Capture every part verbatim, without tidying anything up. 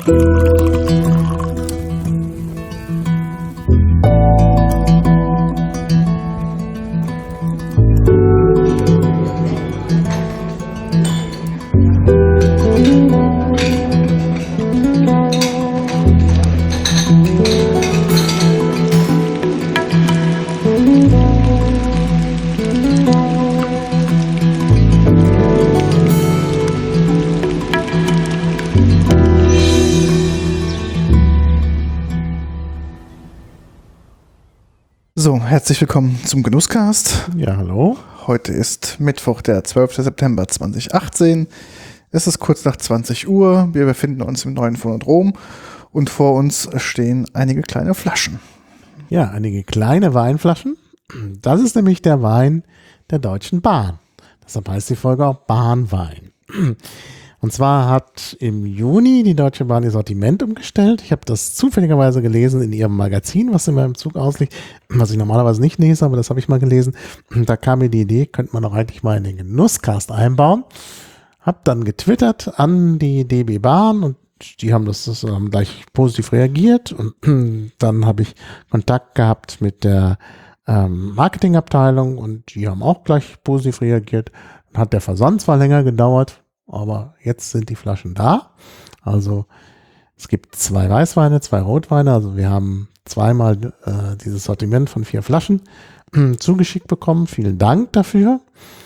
So, herzlich willkommen zum Genusscast. Ja, hallo. Heute ist Mittwoch, der zwölfter September zweitausendachtzehn. Es ist kurz nach zwanzig Uhr. Wir befinden uns im neuen Phonodrom und vor uns stehen einige kleine Flaschen. Ja, einige kleine Weinflaschen. Das ist nämlich der Wein der Deutschen Bahn. Deshalb heißt die Folge auch Bahnwein. Und zwar hat im Juni die Deutsche Bahn ihr Sortiment umgestellt. Ich habe das zufälligerweise gelesen in ihrem Magazin, was in meinem Zug ausliegt, was ich normalerweise nicht lese, aber das habe ich mal gelesen. Und da kam mir die Idee, könnte man doch eigentlich mal in den Genusscast einbauen. Hab dann getwittert an die D B Bahn und die haben das, das haben gleich positiv reagiert. Und dann habe ich Kontakt gehabt mit der ähm, Marketingabteilung und die haben auch gleich positiv reagiert. Dann hat der Versand zwar länger gedauert, aber jetzt sind die Flaschen da. Also es gibt zwei Weißweine, zwei Rotweine. Also wir haben zweimal äh, dieses Sortiment von vier Flaschen äh, zugeschickt bekommen. Vielen Dank dafür.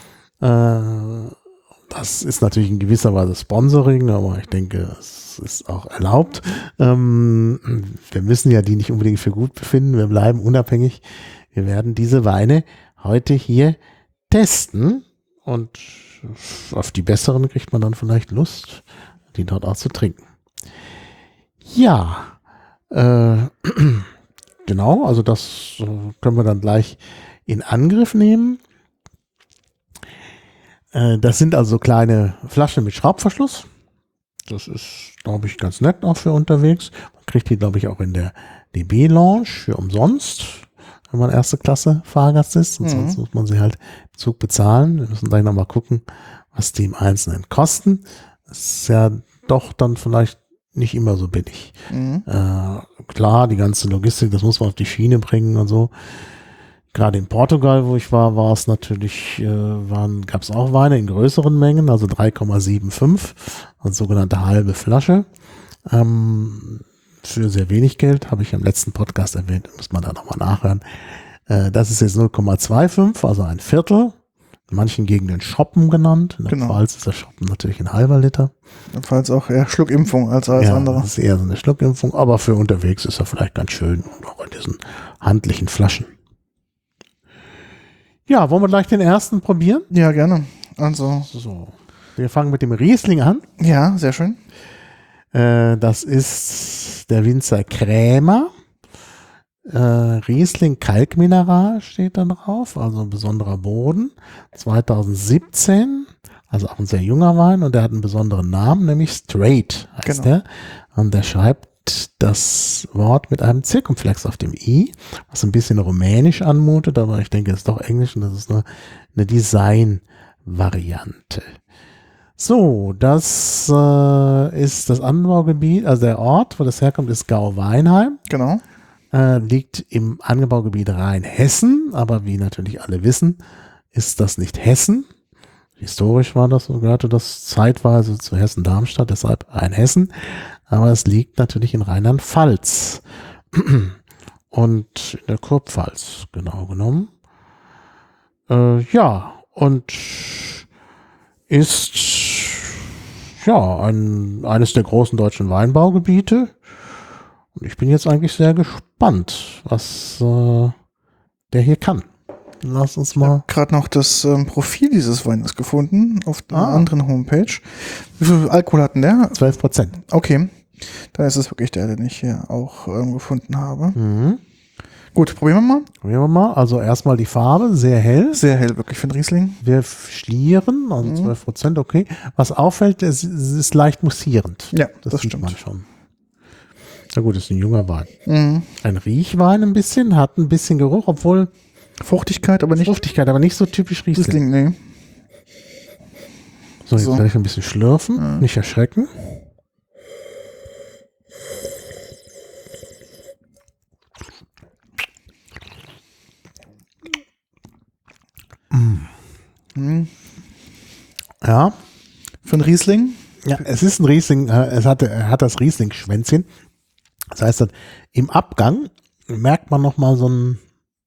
Äh, das ist natürlich in gewisser Weise Sponsoring, aber ich denke, es ist auch erlaubt. Ähm, wir müssen ja die nicht unbedingt für gut befinden. Wir bleiben unabhängig. Wir werden diese Weine heute hier testen und auf die besseren kriegt man dann vielleicht Lust, die dort auch zu trinken. Ja, äh, genau, also das äh, können wir dann gleich in Angriff nehmen. Äh, das sind also kleine Flaschen mit Schraubverschluss. Das ist, glaube ich, ganz nett auch für unterwegs. Man kriegt die, glaube ich, auch in der D B-Lounge für umsonst, wenn man erste Klasse Fahrgast ist. Und sonst mhm. muss man sie halt im Zug bezahlen. Wir müssen gleich nochmal gucken, was die im Einzelnen kosten. Das ist ja doch dann vielleicht nicht immer so billig. Mhm. Äh, klar, die ganze Logistik, das muss man auf die Schiene bringen und so. Gerade in Portugal, wo ich war, war es natürlich, äh, waren, gab es auch Weine in größeren Mengen, also drei Komma fünfundsiebzig, als sogenannte halbe Flasche. Ähm, für sehr wenig Geld, habe ich im letzten Podcast erwähnt, muss man da nochmal nachhören. Äh, das ist jetzt null Komma fünfundzwanzig, also ein Viertel. In manchen Gegenden Schoppen genannt. In der genau. Pfalz ist der Schoppen natürlich ein halber Liter. In der Pfalz auch eher Schluckimpfung als alles ja, andere. Das ist eher so eine Schluckimpfung, aber für unterwegs ist er vielleicht ganz schön. Und auch in diesen handlichen Flaschen. Ja, wollen wir gleich den ersten probieren? Ja, gerne. Also. So. Wir fangen mit dem Riesling an. Ja, sehr schön. Äh, das ist der Winzer Krämer. Äh, Riesling Kalkmineral steht da drauf, also ein besonderer Boden. zweitausendsiebzehn, also auch ein sehr junger Wein und der hat einen besonderen Namen, nämlich Straight heißt genau. der. Und der schreibt das Wort mit einem Zirkumflex auf dem I, was ein bisschen rumänisch anmutet, aber ich denke, es ist doch Englisch und das ist nur eine Design-Variante. So, das äh, ist das Anbaugebiet, also der Ort, wo das herkommt, ist Gau-Weinheim. Genau. Äh, liegt im Anbaugebiet Rheinhessen, aber wie natürlich alle wissen, ist das nicht Hessen. Historisch war das, gehörte das zeitweise zu Hessen-Darmstadt, deshalb Rheinhessen, aber es liegt natürlich in Rheinland-Pfalz und in der Kurpfalz, genau genommen. Äh, ja, und ist ja ein, eines der großen deutschen Weinbaugebiete. Und ich bin jetzt eigentlich sehr gespannt, was äh, der hier kann. Lass uns mal. Ich habe gerade noch das ähm, Profil dieses Weines gefunden auf einer ah. anderen Homepage. Wie viel Alkohol hat denn der? zwölf Prozent. Okay. Dann ist es wirklich der, den ich hier auch ähm, gefunden habe. Mhm. Gut, probieren wir mal. Probieren wir mal. Also erstmal die Farbe, sehr hell. Sehr hell, wirklich für den Riesling. Wir schlieren, also mhm. zwölf Prozent, okay. Was auffällt, es, es ist leicht mussierend. Ja, das, das sieht stimmt. man schon. Na gut, das ist ein junger Wein. Mhm. Ein Riechwein ein bisschen, hat ein bisschen Geruch, obwohl Fruchtigkeit, aber nicht Fruchtigkeit, aber nicht so typisch Riesling. Riesling, nee. So, jetzt So. werde ich ein bisschen schlürfen, Ja. nicht erschrecken. Ja. Für einen Riesling? Ja, es ist ein Riesling, äh, es hat, er hat das Riesling-Schwänzchen. Das heißt, dann im Abgang merkt man nochmal so einen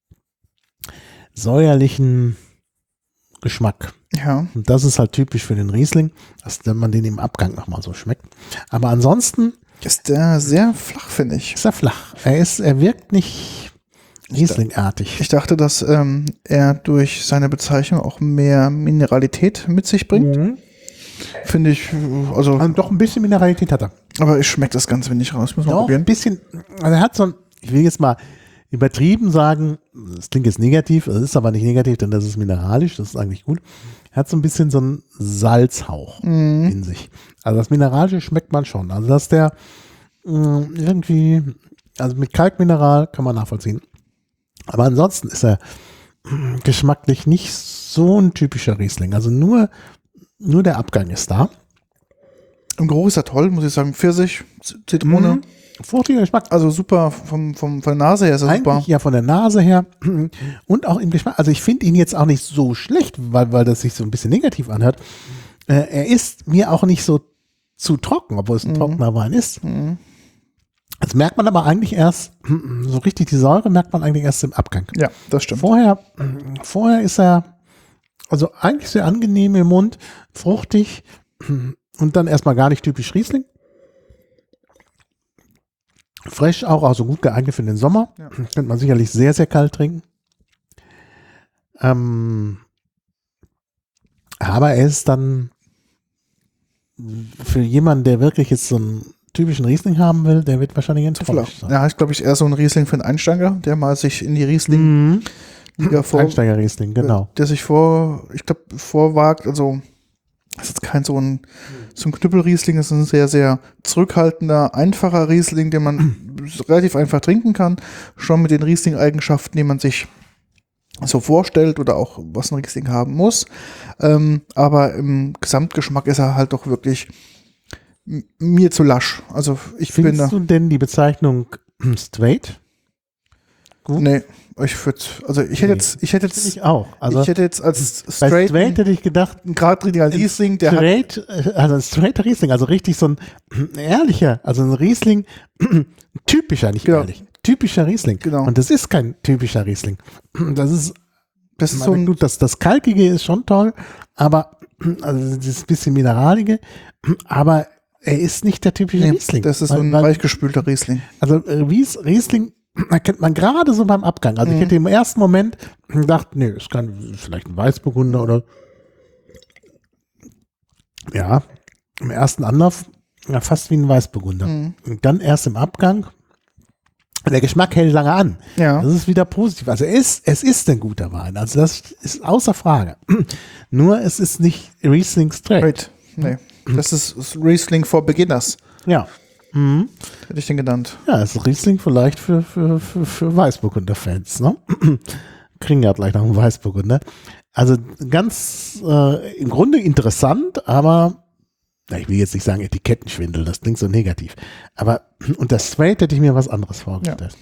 säuerlichen Geschmack. Ja. Und das ist halt typisch für den Riesling, dass man den im Abgang nochmal so schmeckt. Aber ansonsten Ist der sehr flach, finde ich. ist er flach. Er ist, er wirkt nicht Rieslingartig. Ich dachte, dass ähm, er durch seine Bezeichnung auch mehr Mineralität mit sich bringt. Mhm. Finde ich, also, Also doch ein bisschen Mineralität hat er. aber ich schmecke das ganz wenig raus. Muss man Doch, ein probieren. bisschen, also er hat so ein, ich will jetzt mal übertrieben sagen, das klingt jetzt negativ, es ist aber nicht negativ, denn das ist mineralisch, das ist eigentlich gut. Er hat so ein bisschen so einen Salzhauch Mhm. in sich. Also das Mineralische schmeckt man schon. Also dass der mh, irgendwie, also mit Kalkmineral kann man nachvollziehen. Aber ansonsten ist er mh, geschmacklich nicht so ein typischer Riesling. Also nur, nur der Abgang ist da. Im Geruch ist er toll, muss ich sagen. Pfirsich, Z- Zitrone. Mhm. Fruchtiger Geschmack. Also super, vom, vom, von der Nase her ist er Eigentlich super. ja von der Nase her und auch im Geschmack. Also ich finde ihn jetzt auch nicht so schlecht, weil, weil das sich so ein bisschen negativ anhört. Äh, er ist mir auch nicht so zu trocken, obwohl es ein Mhm. trockener Wein ist. Mhm. Das merkt man aber eigentlich erst, so richtig die Säure merkt man eigentlich erst im Abgang. Ja, das stimmt. Vorher, vorher ist er also eigentlich sehr angenehm im Mund, fruchtig und dann erstmal gar nicht typisch Riesling. Frisch auch, also gut geeignet für den Sommer. Ja. Könnte man sicherlich sehr, sehr kalt trinken. Ähm, aber er ist dann für jemanden, der wirklich jetzt so einen typischen Riesling haben will, der wird wahrscheinlich enttäuscht sein. Ja, ist, glaube ich, eher so ein Riesling für einen Einsteiger, der mal sich in die Riesling-Liga Mhm. vor, Einsteiger-Riesling, genau. der sich vor, ich glaube, vorwagt, also das ist jetzt kein so ein, so ein Knüppelriesling, das ist ein sehr, sehr zurückhaltender, einfacher Riesling, den man relativ einfach trinken kann, schon mit den Riesling-Eigenschaften, die man sich so vorstellt oder auch was ein Riesling haben muss. Ähm, aber im Gesamtgeschmack ist er halt doch wirklich m- mir zu lasch. Also ich bin da. Findest du denn die Bezeichnung straight? Gut? Nee, ich würde, also ich hätte Nee. jetzt, ich hätte Finde jetzt, ich auch. Also ich hätte jetzt als bei straight, straight hätte ich gedacht, einen geradliniger Riesling, der hat, straight, äh, also ein straighter Riesling, also richtig so ein ehrlicher, also ein Riesling, typischer, nicht Genau. ehrlich, typischer Riesling. Genau. Und das ist kein typischer Riesling. Das ist, das ist so so ein, gut, das, das Kalkige ist schon toll, aber also das bisschen Mineraliger, aber er ist nicht der typische nee, Riesling. das ist so Weil- ein weil- weichgespülter Riesling. Also äh, Ries, Riesling erkennt man gerade so beim Abgang. Also ich Mhm. hätte im ersten Moment gedacht, nee, es kann vielleicht ein Weißburgunder oder ja, im ersten Anlauf ja, fast wie ein Weißburgunder. Mhm. Und dann erst im Abgang, der Geschmack hält lange an. Ja. Das ist wieder positiv. Also er ist, es ist ein guter Wein. Also das ist außer Frage. Nur es ist nicht Riesling straight. Right. Nee. Das ist Riesling for Beginners, Ja. Mhm. hätte ich den genannt. Ja, es ist Riesling vielleicht für, für, für, für Weißburgunder-Fans, ne? Kriegen ja gleich noch einen Weißburgunder. Also ganz äh, im Grunde interessant, aber na, ich will jetzt nicht sagen Etikettenschwindel, das klingt so negativ. Aber unter Straight hätte ich mir was anderes vorgestellt.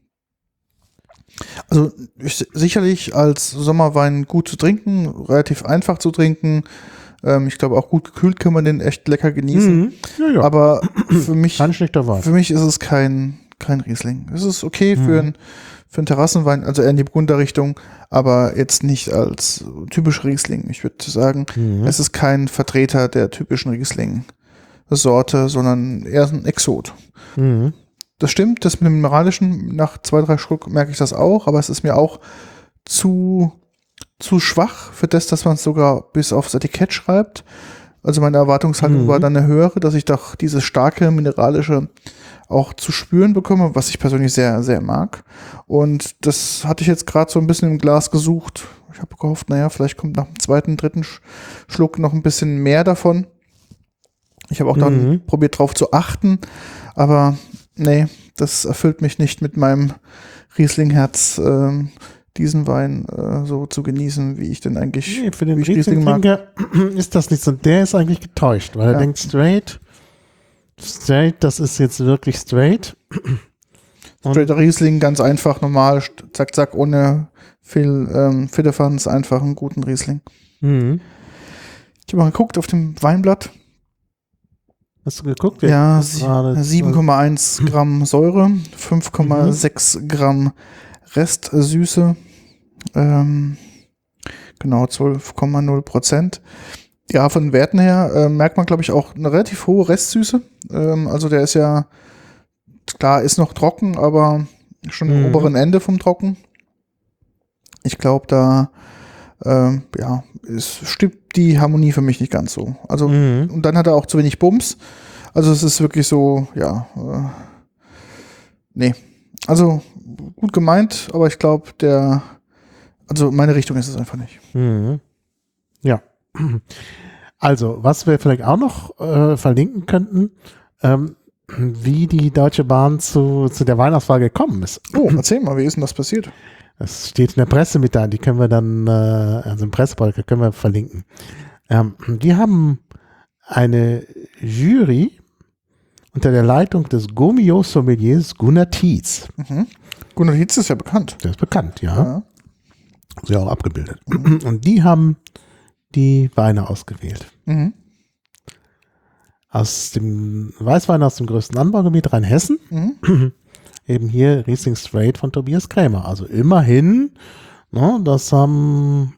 Also ich, sicherlich als Sommerwein gut zu trinken, relativ einfach zu trinken. Ähm, ich glaube auch gut gekühlt kann man den echt lecker genießen. Mhm. Ja, ja. Aber für mich, Kein schlechter Wein. für mich ist es kein, kein Riesling. Es ist okay Mhm. für, ein, für einen Terrassenwein, also eher in die Burgunderrichtung, aber jetzt nicht als typisch Riesling. Ich würde sagen, Mhm. es ist kein Vertreter der typischen Riesling-Sorte, sondern eher ein Exot. Mhm. Das stimmt, das mit dem Mineralischen, nach zwei, drei Schluck merke ich das auch, aber es ist mir auch zu, zu schwach für das, dass man es sogar bis aufs Etikett schreibt. Also meine Erwartungshaltung Mhm. war dann eine höhere, dass ich doch dieses starke Mineralische auch zu spüren bekomme, was ich persönlich sehr, sehr mag. Und das hatte ich jetzt gerade so ein bisschen im Glas gesucht. Ich habe gehofft, naja, vielleicht kommt nach dem zweiten, dritten Sch- Schluck noch ein bisschen mehr davon. Ich habe auch dann Mhm. probiert drauf zu achten, aber nee, das erfüllt mich nicht mit meinem Riesling-Herz, ähm, diesen Wein äh, so zu genießen, wie ich denn eigentlich, Nee, für den wie ich Riesling mag. Riesling-Trinker ist das nicht so. Der ist eigentlich getäuscht, weil er Ja. denkt, straight, straight, das ist jetzt wirklich straight. Und- Straighter Riesling, ganz einfach, normal, st- zack, zack, ohne viel ähm, Fittefanz, einfach einen guten Riesling. Mhm. Ich habe mal geguckt auf dem Weinblatt. Hast du geguckt? Ja, Das war das- sieben Komma eins Gramm Säure, fünf Komma sechs Gramm Restsüße, ähm, genau zwölf Komma null Prozent. Ja, von den Werten her äh, merkt man, glaube ich, auch eine relativ hohe Restsüße. Ähm, also der ist ja, klar, ist noch trocken, aber schon am Mhm. oberen Ende vom Trocken. Ich glaube, da ähm, ja, es stimmt die Harmonie für mich nicht ganz so. Also, Mhm. und dann hat er auch zu wenig Bums. Also es ist wirklich so, ja, äh, nee. Also gut gemeint, aber ich glaube, der, also meine Richtung ist es einfach nicht. Mhm. Ja. Also, was wir vielleicht auch noch äh, verlinken könnten, ähm, wie die Deutsche Bahn zu, zu der Weihnachtsauswahl gekommen ist. Oh, erzähl mal, wie ist denn das passiert? Das steht in der Pressemitteilung, die können wir dann, äh, also im Pressebeutel können wir verlinken. Ähm, die haben eine Jury unter der Leitung des Gourmillot-Sommeliers Gunnar Tietz. Mhm. Gunnar Hitz ist ja bekannt. Der ist bekannt, ja. Ja. Ist ja auch abgebildet. Und die haben die Weine ausgewählt. Mhm. Aus dem Weißwein aus dem größten Anbaugebiet Rheinhessen. Mhm. Eben hier Riesling Straight von Tobias Krämer. Also immerhin, ne, das haben,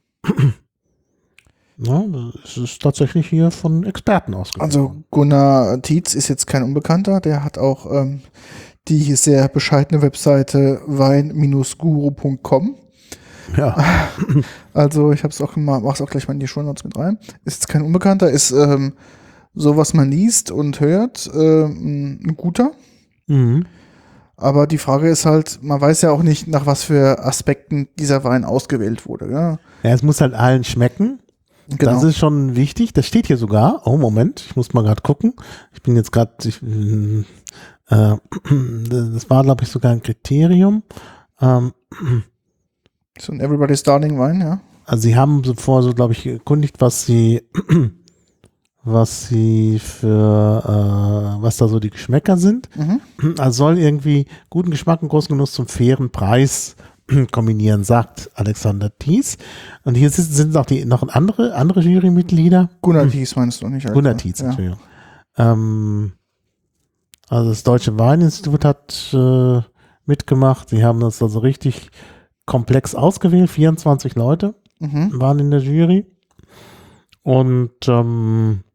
ne, das ist tatsächlich hier von Experten ausgewählt. Also Gunnar Tietz ist jetzt kein Unbekannter, der hat auch ähm, die sehr bescheidene Webseite wein Bindestrich guru Punkt com. Ja. Also ich habe es auch gemacht, mach's auch gleich mal in die Shownotes mit rein. Ist jetzt kein Unbekannter, ist ähm, so, was man liest und hört, ähm, ein guter. Mhm. Aber die Frage ist halt, man weiß ja auch nicht, nach was für Aspekten dieser Wein ausgewählt wurde. Ja, Ja, es muss halt allen schmecken. genau. Das ist schon wichtig. Das steht hier sogar. Oh, Moment, ich muss mal gerade gucken. Ich bin jetzt gerade, äh, das war, glaube ich, sogar ein Kriterium. Ähm, So ein Everybody's Darling Wein, ja. also sie haben so vor, so glaube ich, erkundigt, was sie, was sie für, äh, was da so die Geschmäcker sind. Mhm. Also soll irgendwie guten Geschmack und großen Genuss zum fairen Preis kombinieren, sagt Alexander Thies. Und hier sind, sind auch die noch andere, andere Jurymitglieder. Gunnar Tietz meinst du nicht? Alter? Gunnar Tietz, ja. Entschuldigung. Ähm, also das Deutsche Weininstitut hat äh, mitgemacht. Sie haben das also richtig komplex ausgewählt. vierundzwanzig Leute Mhm. waren in der Jury. Und ähm,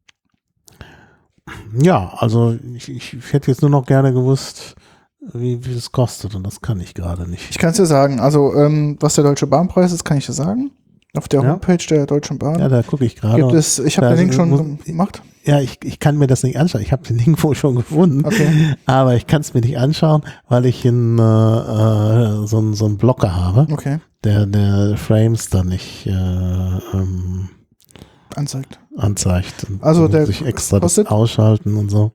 ja, also ich, ich hätte jetzt nur noch gerne gewusst, wie, wie es kostet. Und das kann ich gerade nicht. Ich kann es dir sagen, also ähm, was der Deutsche Bahnpreis ist, kann ich dir sagen. Auf der Ja. Homepage der Deutschen Bahn Ja, da gucke ich gerade. gibt es, ich habe Da den Link schon muss- gemacht. Ja, ich, ich kann mir das nicht anschauen. Ich habe den Link wohl schon gefunden, Okay. aber ich kann es mir nicht anschauen, weil ich in, äh, äh, so, einen- so einen Blocker habe, Okay, der, der Frames dann nicht äh, ähm, anzeigt. anzeigt. Und Also muss der ich extra das kostet? ausschalten und so.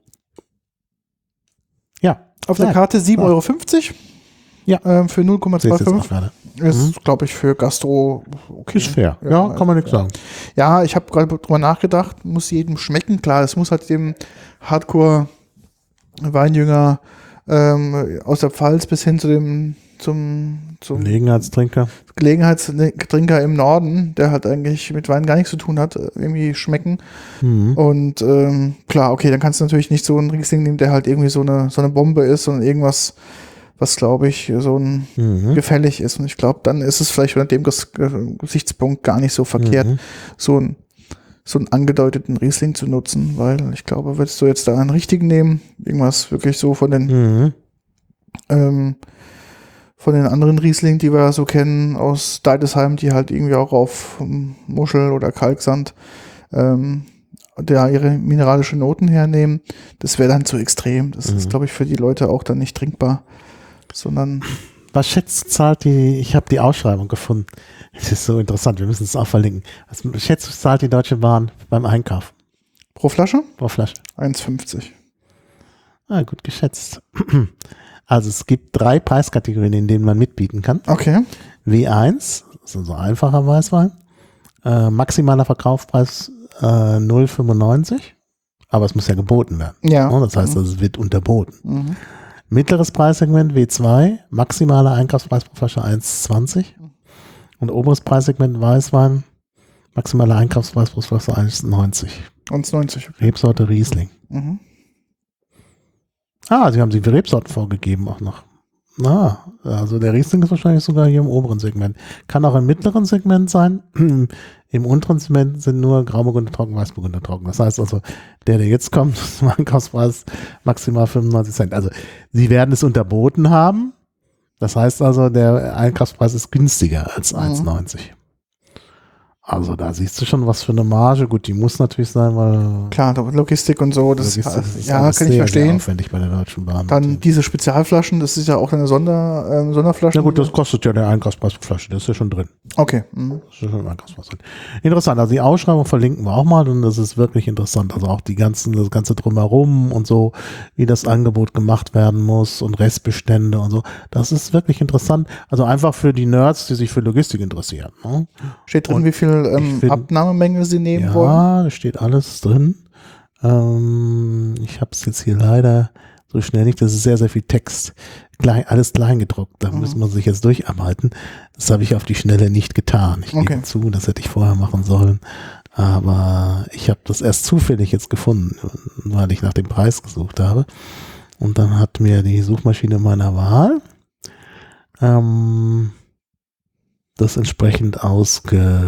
Ja, Auf der Ja. Karte sieben Euro fünfzig. Ja. Ähm, für null Komma sehe ich jetzt auch fünfundzwanzig. gerade. Ist, glaube ich, für Gastro okay. Ist fair. Ja, Ja, kann man nichts ja. sagen. Ja, ich habe gerade drüber nachgedacht, muss jedem schmecken. Klar, es muss halt dem Hardcore-Weinjünger ähm, aus der Pfalz bis hin zu dem zum, zum Gelegenheitstrinker. Gelegenheitstrinker im Norden, der halt eigentlich mit Wein gar nichts zu tun hat, irgendwie schmecken. Mhm. Und ähm, klar, okay, dann kannst du natürlich nicht so einen Riesling nehmen, der halt irgendwie so eine, so eine Bombe ist, sondern irgendwas, was, glaube ich, so ein Mhm. gefällig ist. Und ich glaube, dann ist es vielleicht unter dem Ges Gesichtspunkt gar nicht so verkehrt, Mhm. so, ein, so einen angedeuteten Riesling zu nutzen, weil ich glaube, würdest du jetzt da einen richtigen nehmen, irgendwas wirklich so von den, Mhm. ähm, von den anderen Riesling, die wir so kennen aus Deidesheim, die halt irgendwie auch auf ähm, Muschel oder Kalksand ähm, da ihre mineralische Noten hernehmen, das wäre dann zu extrem. Das Mhm. ist, glaube ich, für die Leute auch dann nicht trinkbar, sondern Was schätzt, zahlt die, ich habe die Ausschreibung gefunden. Das ist so interessant, wir müssen es auch verlinken. Was schätzt, zahlt die Deutsche Bahn beim Einkauf pro Flasche pro Flasche? eins fünfzig. Ah, gut geschätzt. Also es gibt drei Preiskategorien, in denen man mitbieten kann. Okay. W eins, das ist so ein einfacher Weißwein. Äh, maximaler Verkaufspreis äh, null Komma fünfundneunzig. Aber es muss ja geboten werden. Ja. Ne? Das heißt, also, es wird unterboten. Mhm. Mittleres Preissegment W zwei, maximaler Einkaufspreis pro Flasche eins Komma zwanzig. Und oberes Preissegment Weißwein, Maximaler Einkaufspreis pro Flasche eins neunzig. eins neunzig. Rebsorte Riesling. Mhm. Ah, sie haben die Rebsorten vorgegeben auch noch. Na, also der Riesling ist wahrscheinlich sogar hier im oberen Segment. Kann auch im mittleren Segment sein. Im unteren Segment sind nur Grauburgunder trocken, Weißburgunder trocken. Das heißt also, der, der jetzt kommt, ist ein Einkaufspreis maximal fünfundneunzig Cent. Also sie werden es unterboten haben. Das heißt also, der Einkaufspreis ist günstiger als Mhm. eins neunzig. Also da siehst du schon, was für eine Marge. Gut, die muss natürlich sein, weil Klar, da Logistik und so, das Logistik ist ja, alles kann ich sehr, verstehen. sehr aufwendig bei der Deutschen Bahn. Dann diese Spezialflaschen, das ist ja auch eine Sonder, ähm, Sonderflasche. Ja gut, das kostet ja der Einkaufspreis pro Flasche, das ist ja schon drin. Okay. Mhm. Das ist ja schon im Einkaufspreis drin. Interessant, also die Ausschreibung verlinken wir auch mal und das ist wirklich interessant. Also auch die ganzen, das ganze Drumherum und so, wie das Angebot gemacht werden muss und Restbestände und so. Das ist wirklich interessant. Also einfach für die Nerds, die sich für Logistik interessieren. Ne? Steht drin, Und wie viel ähm, find- Abnahmemenge sie nehmen wollen. Ja, da steht alles drin. Ähm, ich habe es jetzt hier leider so schnell nicht. Das ist sehr, sehr viel Text. Klein, alles klein gedruckt. Da Mhm. muss man sich jetzt durcharbeiten. Das habe ich auf die Schnelle nicht getan. Ich Okay. gebe zu, das hätte ich vorher machen sollen. Aber ich habe das erst zufällig jetzt gefunden, weil ich nach dem Preis gesucht habe. Und dann hat mir die Suchmaschine meiner Wahl ähm, das entsprechend ausge...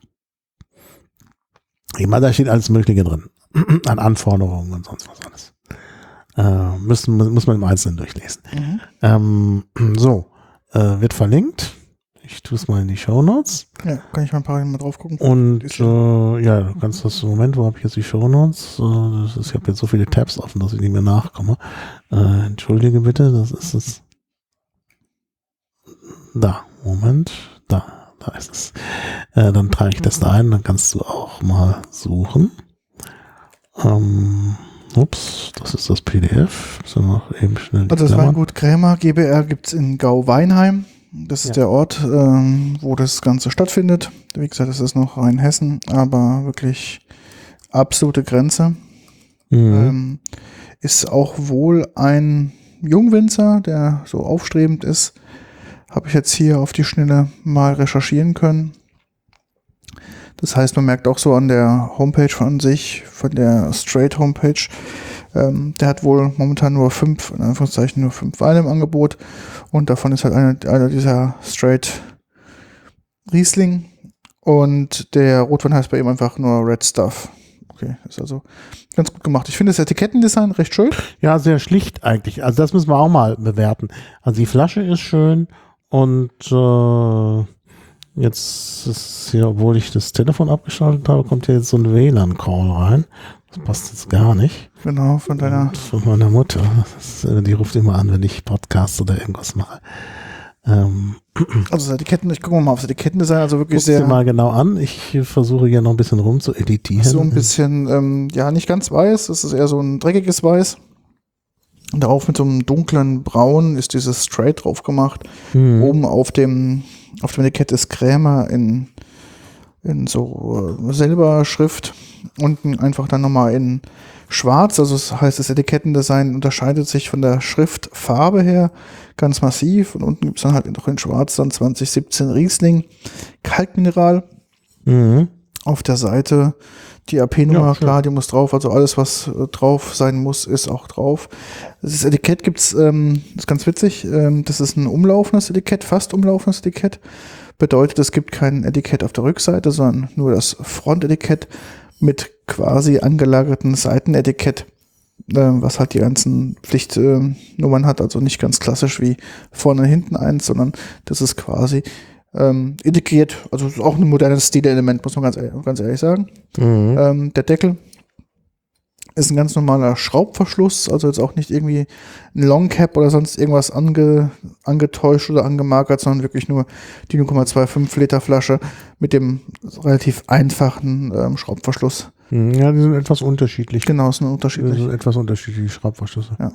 Immer, da steht alles Mögliche drin. An Anforderungen und sonst was alles. Äh, müssen, muss man im Einzelnen durchlesen. Mhm. Ähm, so, äh, wird verlinkt. Ich tue es mal in die Shownotes. Ja, kann ich mal ein paar Mal drauf gucken. Und Ist äh, ja, du kannst das im Moment, wo habe ich jetzt die Shownotes? Äh, das ist, ich habe jetzt so viele Tabs offen, dass ich nicht mehr nachkomme. Äh, entschuldige bitte, das ist es. Da, Moment, da. Da ist es. Äh, dann trage ich das da ein, dann kannst du auch mal suchen. Ähm, ups, das ist das P D F. So noch eben schnell die Also das Klammern. Weingut Krämer GbR gibt es in Gau-Weinheim. Das ist Ja. der Ort, ähm, wo das Ganze stattfindet. Wie gesagt, das ist noch Rheinhessen, aber wirklich absolute Grenze. Mhm. Ähm, ist auch wohl ein Jungwinzer, der so aufstrebend ist. Habe ich jetzt hier auf die Schnelle mal recherchieren können. Das heißt, man merkt auch so an der Homepage von sich, von der Straight Homepage, ähm, der hat wohl momentan nur fünf, in Anführungszeichen nur fünf Weine im Angebot und davon ist halt einer, einer dieser Straight Riesling und der Rotwein heißt bei ihm einfach nur Red Stuff. Okay, ist also ganz gut gemacht. Ich finde das Etikettendesign recht schön. Ja, sehr schlicht eigentlich. Also das müssen wir auch mal bewerten. Also die Flasche ist schön und äh, jetzt ist hier, obwohl ich das Telefon abgeschaltet habe, kommt hier jetzt so ein W L A N-Call rein. Das passt jetzt gar nicht. Genau, von deiner. Und von meiner Mutter. Das ist, die ruft immer an, wenn ich Podcast oder irgendwas mache. Ähm, Also das Etiketten, ich gucke mal auf das Etikettendesign, also wirklich Guck dir sehr mal genau an. Ich versuche hier noch ein bisschen rum zu editieren. so ein bisschen, ähm, ja, nicht ganz weiß, es ist eher so ein dreckiges Weiß. Und darauf mit so einem dunklen Braun ist dieses Straight drauf gemacht. Mhm. Oben auf dem, auf dem Etikett ist Krämer in, in so äh, Silberschrift. Unten einfach dann nochmal in schwarz. Also das heißt, das Etikettendesign unterscheidet sich von der Schriftfarbe her ganz massiv. Und unten gibt es dann halt noch in schwarz dann zwanzig siebzehn Riesling Kalkmineral. Mhm. Auf der Seite die A P-Nummer, Ja, schön. klar, die muss drauf. Also alles, was äh, drauf sein muss, ist auch drauf. Das Etikett gibt's, ähm, das ist ganz witzig, ähm, das ist ein umlaufendes Etikett, fast umlaufendes Etikett. Bedeutet, es gibt kein Etikett auf der Rückseite, sondern nur das Frontetikett mit quasi angelagerten Seitenetikett, äh, was halt die ganzen Pflichtnummern hat. Also nicht ganz klassisch wie vorne und hinten eins, sondern das ist quasi ähm, integriert. Also ist auch ein modernes Stilelement, muss man ganz, ehrlich- ganz ehrlich sagen. Mhm. Ähm, der Deckel ist ein ganz normaler Schraubverschluss, also jetzt auch nicht irgendwie ein Longcap oder sonst irgendwas ange, angetäuscht oder angemarkert, sondern wirklich nur die null Komma fünfundzwanzig Liter Flasche mit dem relativ einfachen ähm, Schraubverschluss. Mhm. Ja, die sind etwas unterschiedlich. Genau, ist ein Das unterschiedlich. sind etwas unterschiedliche Schraubverschlüsse. Ja.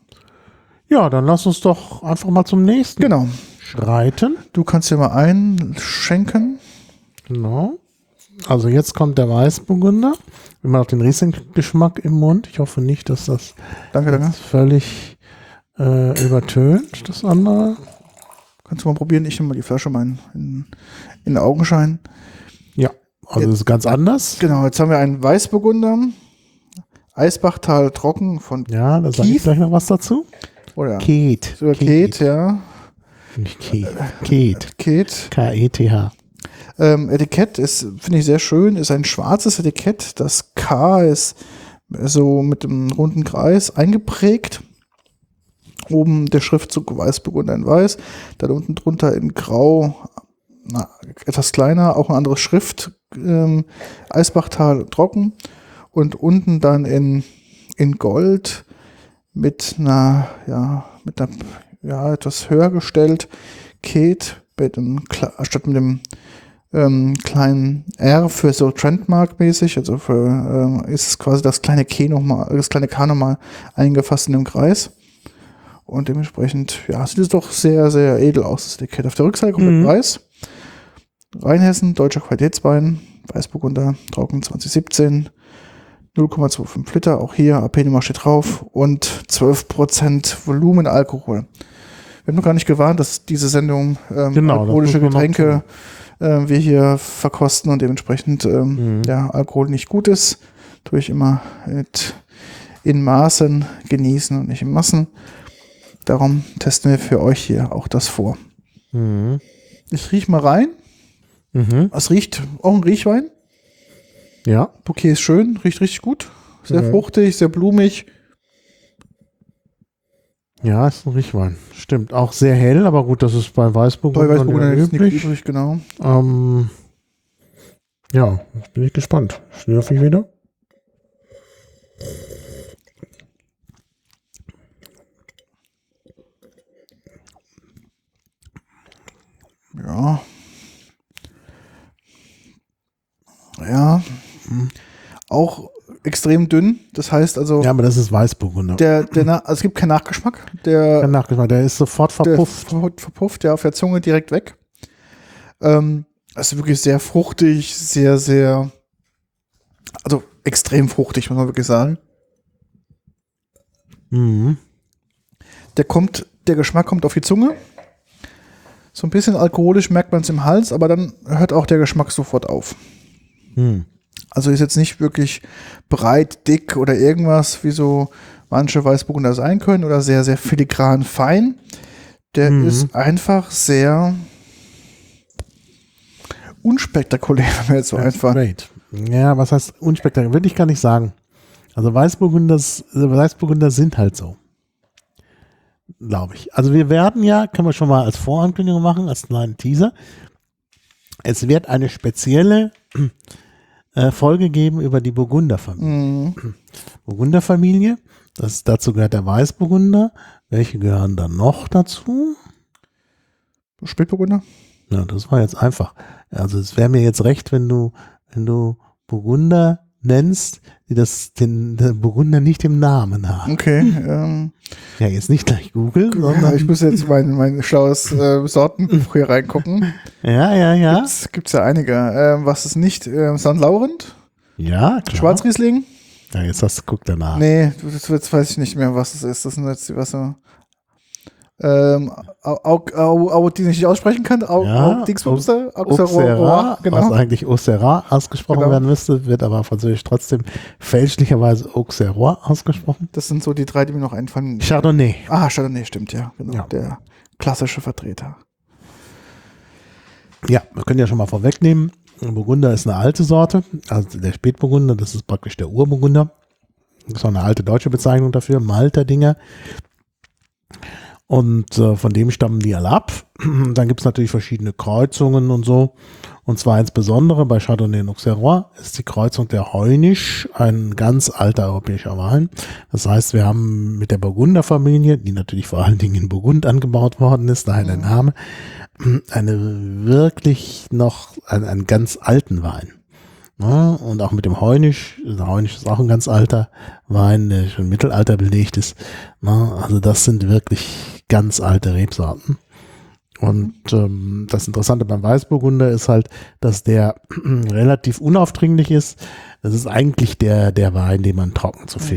Ja, dann lass uns doch einfach mal zum nächsten Genau. schreiten. Du kannst dir mal einschenken. Genau. Also jetzt kommt der Weißburgunder. Immer noch den Riesling-Geschmack im Mund. Ich hoffe nicht, dass das Danke, danke. jetzt völlig äh, übertönt, das andere. Kannst du mal probieren. Ich nehme mal die Flasche mal in, in, in Augenschein. Ja. Also das ist ganz anders. Genau, jetzt haben wir einen Weißburgunder, Eisbachtal trocken von Ja, da sage ich gleich noch was dazu. Oder Keet. sogar Keet, ja. Nicht Keet. Keet. Keet. K E T H. Ähm, Etikett ist, finde ich sehr schön, ist ein schwarzes Etikett. Das K ist so mit einem runden Kreis eingeprägt. Oben der Schriftzug Weißburgunder in weiß. Dann unten drunter in grau, na, etwas kleiner, auch eine andere Schrift. Ähm, Eisbachtal trocken. Und unten dann in, in Gold mit einer, ja, mit einer, ja, etwas höher gestellt. Keet mit dem, statt mit dem ähm, kleinen R für so Trendmark-mäßig, also für, ähm, ist es quasi das kleine K nochmal, das kleine K nochmal eingefasst in dem Kreis. Und dementsprechend, ja, sieht es doch sehr, sehr edel aus, das Etikett. Auf der Rückseite komplett mhm. weiß. Rheinhessen, deutscher Qualitätswein, Weißburgunder, trocken zwanzig siebzehn, null Komma fünfundzwanzig Liter, auch hier, A P-Nummer steht drauf und zwölf Prozent Volumenalkohol. Wir haben noch gar nicht gewarnt, dass diese Sendung ähm, genau, alkoholische Getränke äh, wir hier verkosten und dementsprechend ähm, mhm. ja, Alkohol nicht gut ist. Tue ich immer mit in Maßen genießen und nicht in Massen. Darum testen wir für euch hier auch das vor. Mhm. Ich rieche mal rein. Mhm. Es riecht auch ein Riechwein. Ja. Bouquet ist schön, riecht richtig gut. Sehr mhm. fruchtig, sehr blumig. Ja, ist ein Riechwein. Stimmt. Auch sehr hell, aber gut, das ist bei Weißburgunder, bei Weißburgunder ist nicht übrig. übrig, genau. Ähm, ja, jetzt bin ich gespannt. Schlürfe ich wieder? Ja. Ja. Hm. Auch extrem dünn. Das heißt also. Ja, aber das ist Weißburgunder. Der, der, also es gibt keinen Nachgeschmack. Der, Kein Nachgeschmack, der ist sofort verpufft. Der verpufft, ja, auf der Zunge direkt weg. Ähm, also wirklich sehr fruchtig, sehr, sehr, also extrem fruchtig, muss man wirklich sagen. Mhm. Der kommt, der Geschmack kommt auf die Zunge. So ein bisschen alkoholisch merkt man es im Hals, aber dann hört auch der Geschmack sofort auf. Mhm. Also ist jetzt nicht wirklich breit, dick oder irgendwas, wie so manche Weißburgunder sein können oder sehr, sehr filigran fein. Der mhm. ist einfach sehr unspektakulär, wenn wir jetzt so That's einfach. Great. Ja, was heißt unspektakulär? Will ich gar nicht sagen. Also Weißburgunder, Weißburgunder sind halt so. Glaube ich. Also wir werden ja, können wir schon mal als Vorankündigung machen, als kleinen Teaser. Es wird eine spezielle äh, Folge geben über die Burgunderfamilie. Mhm. Burgunderfamilie, das, dazu gehört der Weißburgunder. Welche gehören dann noch dazu? Spätburgunder? Ja, das war jetzt einfach. Also es wäre mir jetzt recht, wenn du, wenn du Burgunder nennst, die das den, den Burgunder nicht im Namen haben. Okay. Ähm, ja, jetzt nicht gleich googeln, sondern ja, ich muss jetzt mein, mein schlaues äh, Sortenbuch hier reingucken. Ja, ja, ja. Gibt's, gibt's ja einige. Ähm, was ist nicht? Ähm, Sankt Laurent? Ja, klar. Schwarzriesling? Ja, jetzt hast du, guck danach. Nee, das, jetzt weiß ich nicht mehr, was das ist. Das sind jetzt die Wasser. Ähm, auch, auch, auch, die ich nicht aussprechen kann, auch, ja, auch Dingsbumster, Auxerrois, genau. Was eigentlich Auxerrois ausgesprochen genau. werden müsste, wird aber französisch trotzdem fälschlicherweise Auxerrois ausgesprochen. Das sind so die drei, die mir noch einfallen. Chardonnay. Ah, Chardonnay, stimmt, ja, genau, ja. Der klassische Vertreter. Ja, wir können ja schon mal vorwegnehmen, Burgunder ist eine alte Sorte, also der Spätburgunder, das ist praktisch der Urburgunder. Das ist auch eine alte deutsche Bezeichnung dafür, Malter-Dinger. Und äh, von dem stammen die alle ab. Dann gibt es natürlich verschiedene Kreuzungen und so. Und zwar insbesondere bei Chardonnay und Auxerrois ist die Kreuzung der Heunisch ein ganz alter europäischer Wein. Das heißt, wir haben mit der Burgunderfamilie, die natürlich vor allen Dingen in Burgund angebaut worden ist, daher der Name, eine wirklich noch einen, einen ganz alten Wein. Ja, und auch mit dem Heunisch, der Heunisch ist auch ein ganz alter Wein, der schon im Mittelalter belegt ist. Ja, also das sind wirklich ganz alte Rebsorten. Und ähm, das Interessante beim Weißburgunder ist halt, dass der relativ unaufdringlich ist. Das ist eigentlich der, der Wein, den man trocken zu Fisch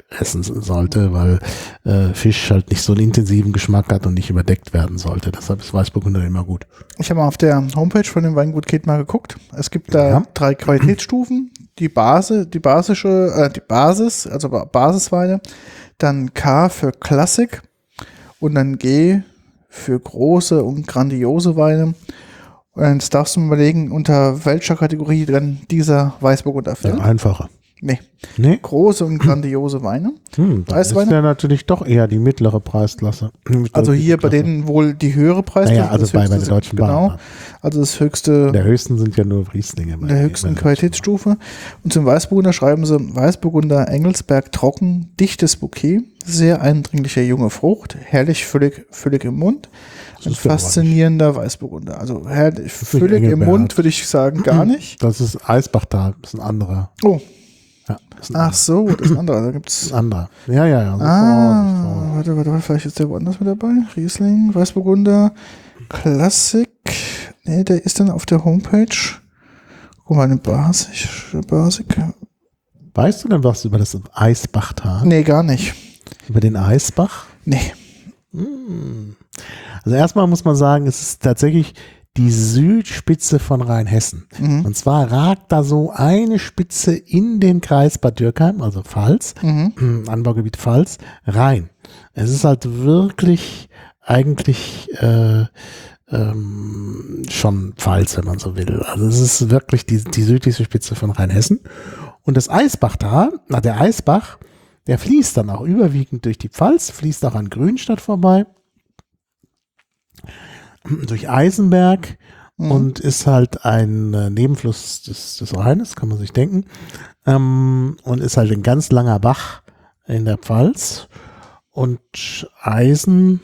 essen sollte, weil äh, Fisch halt nicht so einen intensiven Geschmack hat und nicht überdeckt werden sollte. Deshalb ist Weißburgunder immer gut. Ich habe mal auf der Homepage von dem Weingut Ketmar geguckt. Es gibt da Ja. drei Qualitätsstufen. Die Base, die basische, äh, die Basis, also Basisweine. Dann K für Klassik und dann G für große und grandiose Weine. Und jetzt darfst du mal überlegen, unter welcher Kategorie dann dieser Weißburgunder fällt. Ja, einfacher. Nee. Nee? Große und grandiose Weine. Hm, das ist Weißweine? ja natürlich doch eher die mittlere Preisklasse. Also hier bei denen wohl die höhere Preisklasse. Naja, also das bei, bei höchste- der Deutschen Genau. Bahn. Also das höchste, Der höchsten sind ja nur Rieslinge. in der höchsten Qualitätsstufe. Und zum Weißburgunder schreiben sie Weißburgunder Engelsberg trocken, dichtes Bouquet, sehr eindringlicher junge Frucht, herrlich füllig, füllig im Mund. Ein ist ja faszinierender Weißburgunder. Also herrlich, nicht füllig im Engelberg. Mund würde ich sagen gar nicht. Das ist Eisbachtal, das ist ein anderer. Oh, Ja, das ist ein, ach so, das ist ein anderer. Da gibt's. ein anderer. Ja, ja, ja. Ah, warte, warte, warte, vielleicht ist der woanders mit dabei. Riesling, Weißburgunder, Klassik. Nee, der ist dann auf der Homepage. Guck mal, eine Basic. Basic. Weißt du denn was über das Eisbachtal? Nee, gar nicht. Über den Eisbach? Nee. Also erstmal muss man sagen, es ist tatsächlich die Südspitze von Rheinhessen. Mhm. Und zwar ragt da so eine Spitze in den Kreis Bad Dürkheim, also Pfalz, Mhm. Anbaugebiet Pfalz, rein. Es ist halt wirklich eigentlich äh, ähm, schon Pfalz, wenn man so will. Also es ist wirklich die, die südlichste Spitze von Rheinhessen. Und das Eisbachtal, na der Eisbach, der fließt dann auch überwiegend durch die Pfalz, fließt auch an Grünstadt vorbei, durch Eisenberg Mhm. und ist halt ein äh, Nebenfluss des, des Rheines, kann man sich denken, ähm, und ist halt ein ganz langer Bach in der Pfalz. Und Eisen,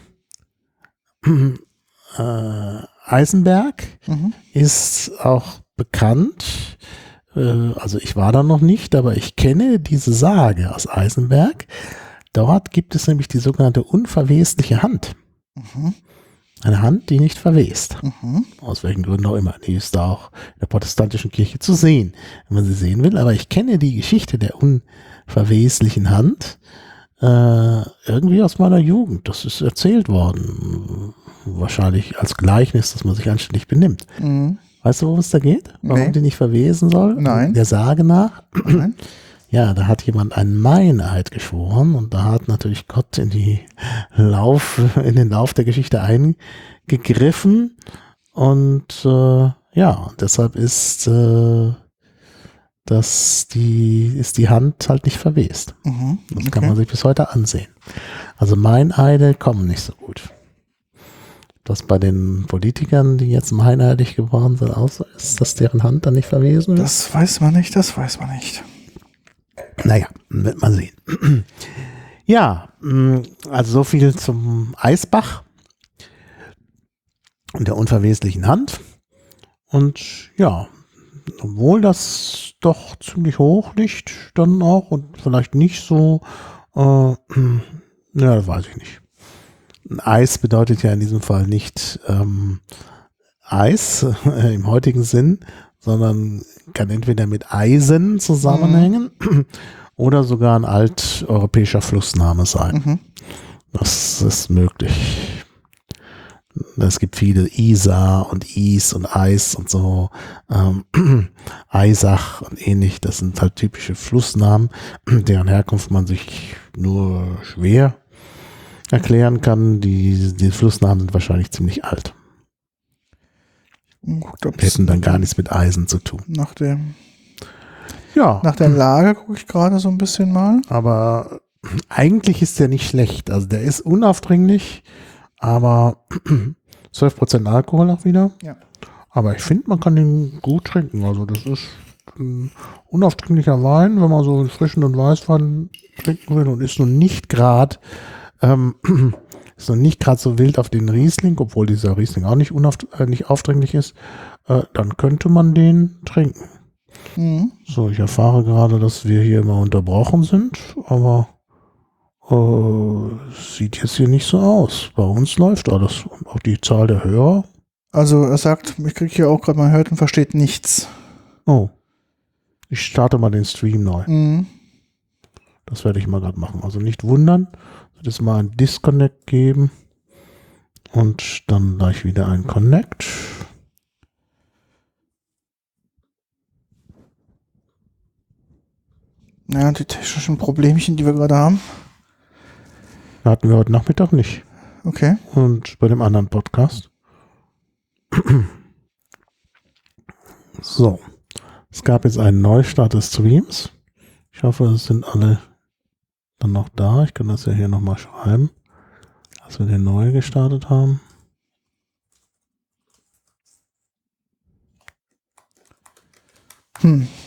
äh, Eisenberg Mhm. ist auch bekannt, äh, also ich war da noch nicht, aber ich kenne diese Sage aus Eisenberg. Dort gibt es nämlich die sogenannte unverwesliche Hand. Mhm. Eine Hand, die nicht verwest. Mhm. Aus welchen Gründen auch immer. Die ist da auch in der protestantischen Kirche zu sehen, wenn man sie sehen will. Aber ich kenne die Geschichte der unverweslichen Hand äh, irgendwie aus meiner Jugend. Das ist erzählt worden. Wahrscheinlich als Gleichnis, dass man sich anständig benimmt. Mhm. Weißt du, worum es da geht? Warum Nee. die nicht verwesen soll? Nein. Der Sage nach. Nein. Ja, da hat jemand einen Meineid geschworen und da hat natürlich Gott in die Lauf, in den Lauf der Geschichte eingegriffen und äh, ja, und deshalb ist äh, das die ist die Hand halt nicht verwest. Mhm. Das kann man sich bis heute ansehen. Also Meineide kommen nicht so gut. Das bei den Politikern, die jetzt meineidig geworden sind, auch so ist, dass deren Hand dann nicht verwesen ist? Das weiß man nicht, das weiß man nicht. Naja, wird man sehen. Ja, mh, also so viel zum Eisbach und der unverweslichen Hand. Und ja, obwohl das doch ziemlich hoch liegt, dann auch und vielleicht nicht so, äh, ja, das weiß ich nicht. Ein Eis bedeutet ja in diesem Fall nicht ähm, Eis äh, im heutigen Sinn, sondern kann entweder mit Eisen zusammenhängen mhm. oder sogar ein alteuropäischer Flussname sein. Mhm. Das ist möglich. Es gibt viele Isar und Is und Eis und so, ähm, Eisach und ähnlich. Das sind halt typische Flussnamen, deren Herkunft man sich nur schwer erklären kann. Die, die Flussnamen sind wahrscheinlich ziemlich alt. Guckt, ob's Hätten dann gar nichts mit Eisen zu tun. nach dem Ja, Nach der Lage gucke ich gerade so ein bisschen mal. aber eigentlich ist der nicht schlecht. Also der ist unaufdringlich, aber zwölf Prozent Alkohol auch wieder. Ja. Aber ich finde, man kann den gut trinken. Also das ist ein unaufdringlicher Wein, wenn man so einen frischen und Weißwein trinken will und ist nun nicht gerade ähm, ist noch nicht gerade so wild auf den Riesling, obwohl dieser Riesling auch nicht, unauf, äh, nicht aufdringlich ist, äh, dann könnte man den trinken. Mhm. So, ich erfahre gerade, dass wir hier immer unterbrochen sind, aber äh, sieht jetzt hier nicht so aus. Bei uns läuft alles. Und auch die Zahl der Hörer. Also er sagt, ich kriege hier auch gerade, man hört und versteht nichts. Oh. Ich starte mal den Stream neu. Mhm. Das werde ich mal gerade machen. Also nicht wundern, wird es mal ein Disconnect geben und dann gleich wieder ein Connect. Ja, die technischen Problemchen, die wir gerade haben. Hatten wir heute Nachmittag nicht. Okay. Und bei dem anderen Podcast. So. Es gab jetzt einen Neustart des Streams. Ich hoffe, es sind alle dann noch da. Ich kann das ja hier nochmal schreiben, dass wir den neu gestartet haben. Hm.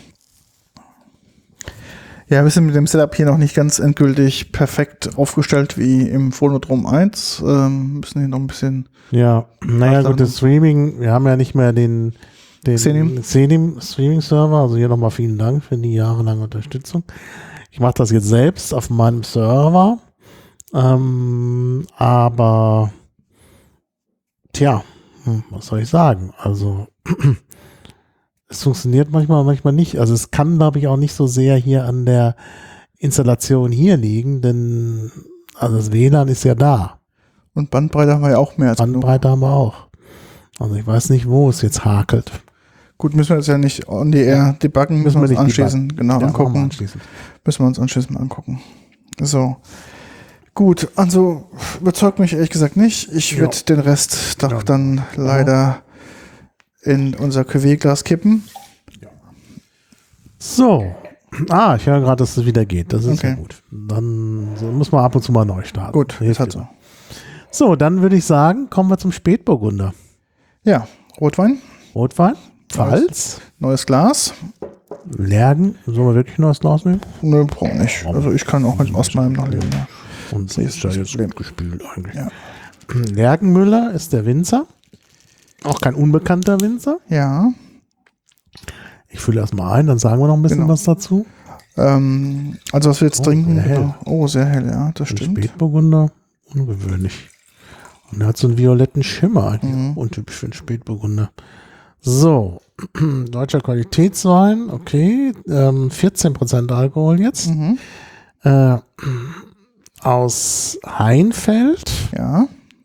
Ja, wir sind mit dem Setup hier noch nicht ganz endgültig perfekt aufgestellt wie im Phonodrom eins. Ähm, müssen hier noch ein bisschen. Ja, naja, gut, das Streaming, wir haben ja nicht mehr den, den Xenim. Xenim Streaming-Server. Also hier nochmal vielen Dank für die jahrelange Unterstützung. Ich mache das jetzt selbst auf meinem Server. Ähm, aber, tja, hm, was soll ich sagen? Also, es funktioniert manchmal, manchmal nicht. Also es kann, glaube ich, auch nicht so sehr hier an der Installation hier liegen, denn also das W L A N ist ja da. Und Bandbreite haben wir ja auch mehr als genug. Bandbreite haben wir auch. Also ich weiß nicht, wo es jetzt hakelt. Gut, müssen wir jetzt ja nicht on the air debuggen, müssen, müssen wir uns anschließend genau ja, angucken. Anschließend. Müssen wir uns anschließend mal angucken. So. Gut, also überzeugt mich ehrlich gesagt nicht. Ich Ja. würde den Rest doch Ja. dann leider in unser Cuvée-Glas kippen. So. Ah, ich höre gerade, dass es wieder geht. Das ist Okay. ja gut. Dann so, muss man ab und zu mal neu starten. Gut, ist Hilft halt immer. so. So, dann würde ich sagen, kommen wir zum Spätburgunder. Ja, Rotwein, Rotwein, Pfalz, neues Glas. Lärgen. Sollen wir wirklich ein neues Glas nehmen? Nö, braucht nicht. Also ich kann auch mit aus meinem noch leben. Ja. Und Das ist ja das jetzt Problem. gespült eigentlich. Ja. Lärgenmüller ist der Winzer. Auch kein unbekannter Winzer. Ja. Ich fülle erstmal ein, dann sagen wir noch ein bisschen Genau. was dazu. Ähm, also was wir jetzt Oh, trinken. sehr hell. Genau. Oh, sehr hell, ja, das Ein stimmt. Spätburgunder, ungewöhnlich. Und er hat so einen violetten Schimmer, eigentlich Mhm. untypisch für einen Spätburgunder. So, deutscher Qualitätswein, okay, ähm, vierzehn Prozent Alkohol jetzt. Mhm. Äh, aus Heinfeld. Ja.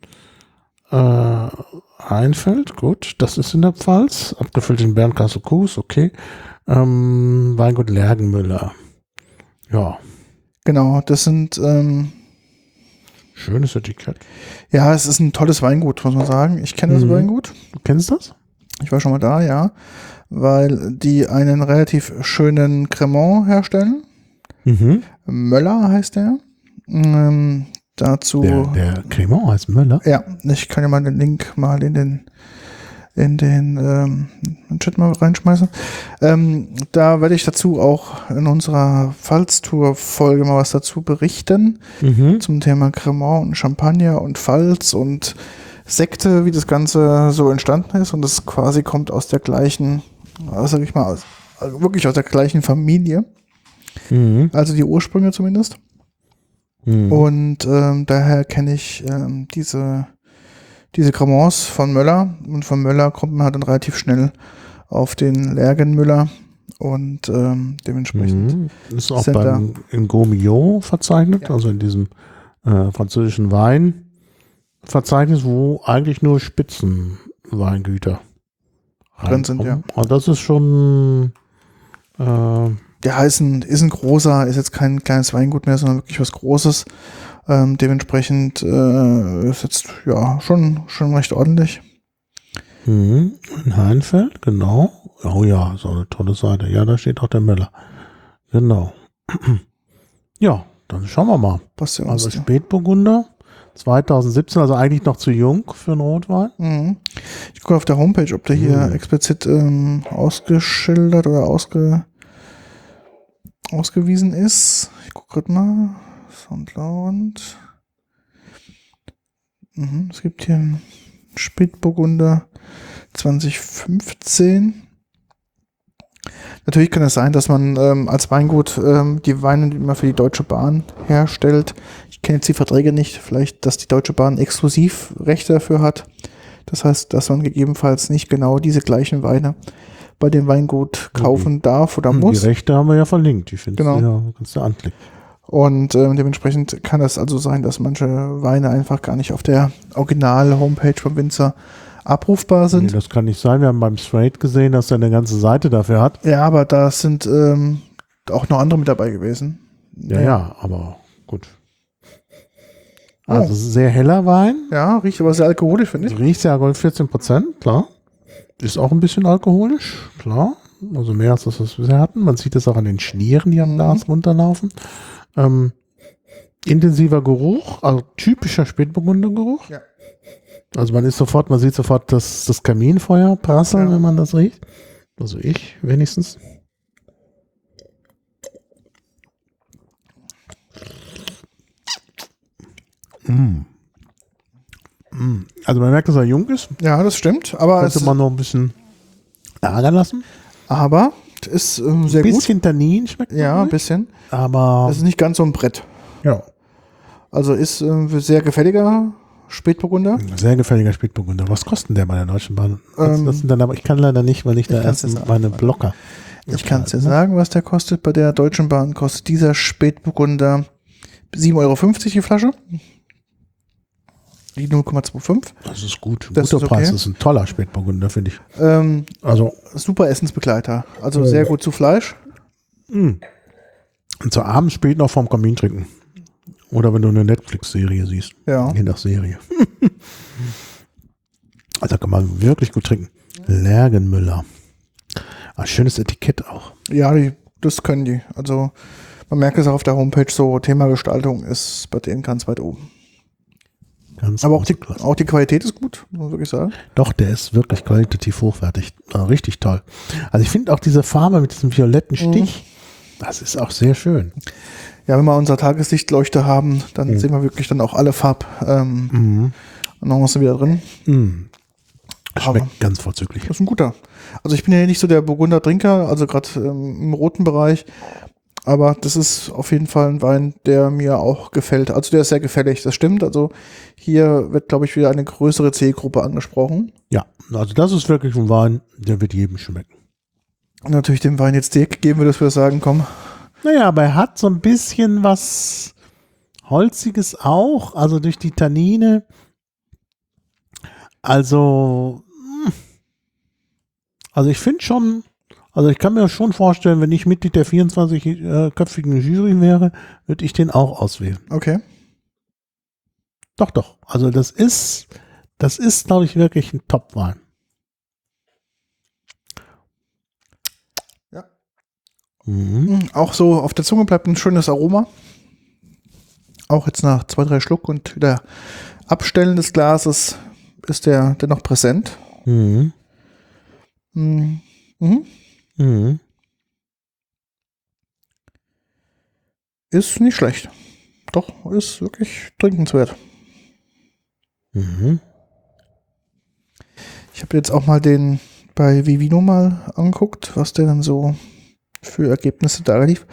Äh, Heinfeld, gut, das ist in der Pfalz. Abgefüllt in Bernkastel-Kues, okay. Ähm, Weingut Lärgenmüller. Ja, Genau, das sind, ähm, schönes Etikett. ja, es ist ein tolles Weingut, muss man sagen. Ich kenne das Mhm. Weingut. Du kennst das? Ich war schon mal da, ja. Weil die einen relativ schönen Cremant herstellen. Mhm. Möller heißt der. Ähm, dazu. Der, der Cremant heißt Möller. Ja, ich kann ja mal den Link mal in den in den, ähm, in den Chat mal reinschmeißen. Ähm, da werde ich dazu auch in unserer Pfalz-Tour-Folge mal was dazu berichten. Mhm. Zum Thema Cremant und Champagner und Pfalz und Sekte, wie das Ganze so entstanden ist. Und das quasi kommt aus der gleichen, sag ich mal, aus, also wirklich aus der gleichen Familie. Mhm. Also die Ursprünge zumindest. Mhm. Und ähm, daher kenne ich ähm, diese, diese Cremants von Möller. Und von Möller kommt man halt dann relativ schnell auf den Lärgenmüller. Und ähm, dementsprechend. Mhm. Ist auch sind beim in Gaumillon verzeichnet, Ja. also in diesem äh, französischen Weinverzeichnis, wo eigentlich nur Spitzenweingüter Drin sind, reinkommen. Und das ist schon äh, Der ist ein, ist ein großer, ist jetzt kein kleines Weingut mehr, sondern wirklich was Großes. Ähm, dementsprechend äh, ist jetzt ja schon, schon recht ordentlich. mhm. in Heinfeld, genau. Oh ja, so eine tolle Seite. Ja, da steht auch der Möller. Genau. Ja, dann schauen wir mal. Passt ja Also uns. Spätburgunder zwanzig siebzehn, also eigentlich noch zu jung für einen Rotwein. Mhm. Ich gucke auf der Homepage, ob der hier Mhm. explizit ähm, ausgeschildert oder ausge, ausgewiesen ist. Ich gucke gerade mal. Soundcloud. Mhm. Es gibt hier einen Spätburgunder zwanzig fünfzehn. Natürlich kann es sein, dass man ähm, als Weingut ähm, die Weine, die man für die Deutsche Bahn herstellt, ich kenne jetzt die Verträge nicht, vielleicht, dass die Deutsche Bahn Exklusivrechte dafür hat. Das heißt, dass man gegebenenfalls nicht genau diese gleichen Weine bei dem Weingut kaufen darf oder muss. Die Rechte haben wir ja verlinkt. Die findest Genau. du ja, kannst du anklicken. Und äh, dementsprechend kann es also sein, dass manche Weine einfach gar nicht auf der Original-Homepage vom Winzer abrufbar sind. Nee, das kann nicht sein. Wir haben beim Straight gesehen, dass er eine ganze Seite dafür hat. Ja, aber da sind ähm, auch noch andere mit dabei gewesen. Ja, ja, ja, aber gut. Also oh. Sehr heller Wein. Ja, riecht aber sehr alkoholisch, finde ich. Riecht sehr alkoholisch, vierzehn Prozent, klar. Ist auch ein bisschen alkoholisch, klar. Also mehr als das, was wir bisher hatten. Man sieht es auch an den Schnieren, die am Glas runterlaufen. Ähm, intensiver Geruch, also typischer Spätburgundergeruch. Ja. Also man ist sofort, man sieht sofort das, das Kaminfeuer prasseln, ja. Wenn man das riecht. Also ich wenigstens. Mm. Mm. Also man merkt, dass er jung ist. Ja, das stimmt. Aber könnte man noch ein bisschen lagern lassen. Aber ist ähm, sehr gut. Ein gut. bisschen Tannin schmeckt. Ja, ein bisschen. Aber es ist nicht ganz so ein Brett. Ja. Also ist äh, sehr gefälliger Spätburgunder. Sehr gefälliger Spätburgunder. Was kostet der bei der Deutschen Bahn? Ähm, das sind dann aber, ich kann leider nicht, weil ich, ich da erst meine Blocker. Ich kann es dir sagen, was der kostet. Bei der Deutschen Bahn kostet dieser Spätburgunder sieben Euro fünfzig die Flasche. Die null Komma fünfundzwanzig. Das ist gut. Ein das guter ist okay. Preis. Das ist ein toller Spätburgunder, finde ich. Ähm, also super Essensbegleiter. Also oh. sehr gut zu Fleisch. Mm. Und zu Abend spät noch vorm Kamin trinken. Oder wenn du eine Netflix-Serie siehst. Ja. Je nach Serie. Also kann man wirklich gut trinken. Lergenmüller. Ah, schönes Etikett auch. Ja, die, das können die. Also man merkt es auch auf der Homepage so, Thema Gestaltung ist bei denen ganz weit oben. Ganz Aber auch die, auch die Qualität ist gut, muss man wirklich sagen. Doch, der ist wirklich qualitativ hochwertig. Ah, richtig toll. Also ich finde auch diese Farbe mit diesem violetten Stich, mhm. das ist auch sehr schön. Ja, wenn wir unser Tageslichtleuchte haben, dann mhm. sehen wir wirklich dann auch alle Farb ähm, mhm. und dann ist wieder drin. Mhm. Schmeckt aber ganz vorzüglich. Das ist ein guter. Also ich bin ja nicht so der Burgunder-Trinker, also gerade ähm, im roten Bereich. Aber das ist auf jeden Fall ein Wein, der mir auch gefällt. Also der ist sehr gefällig, das stimmt. Also hier wird, glaube ich, wieder eine größere Zielgruppe angesprochen. Ja, also das ist wirklich ein Wein, der wird jedem schmecken. Und natürlich dem Wein jetzt dick geben wir, dass wir sagen, komm. Naja, aber er hat so ein bisschen was Holziges auch, also durch die Tannine. Also, also ich finde schon... Also ich kann mir schon vorstellen, wenn ich Mitglied der vierundzwanzig-köpfigen Jury wäre, würde ich den auch auswählen. Okay. Doch, doch. Also das ist, das ist, glaube ich, wirklich ein Top-Wein. Ja. Mhm. Auch so auf der Zunge bleibt ein schönes Aroma. Auch jetzt nach zwei, drei Schluck und wieder Abstellen des Glases ist der dennoch präsent. Mhm. Mhm. Mhm. Mhm. Ist nicht schlecht. Doch, ist wirklich trinkenswert. Mhm. Ich habe jetzt auch mal den bei Vivino mal angeguckt, was der dann so für Ergebnisse da lief.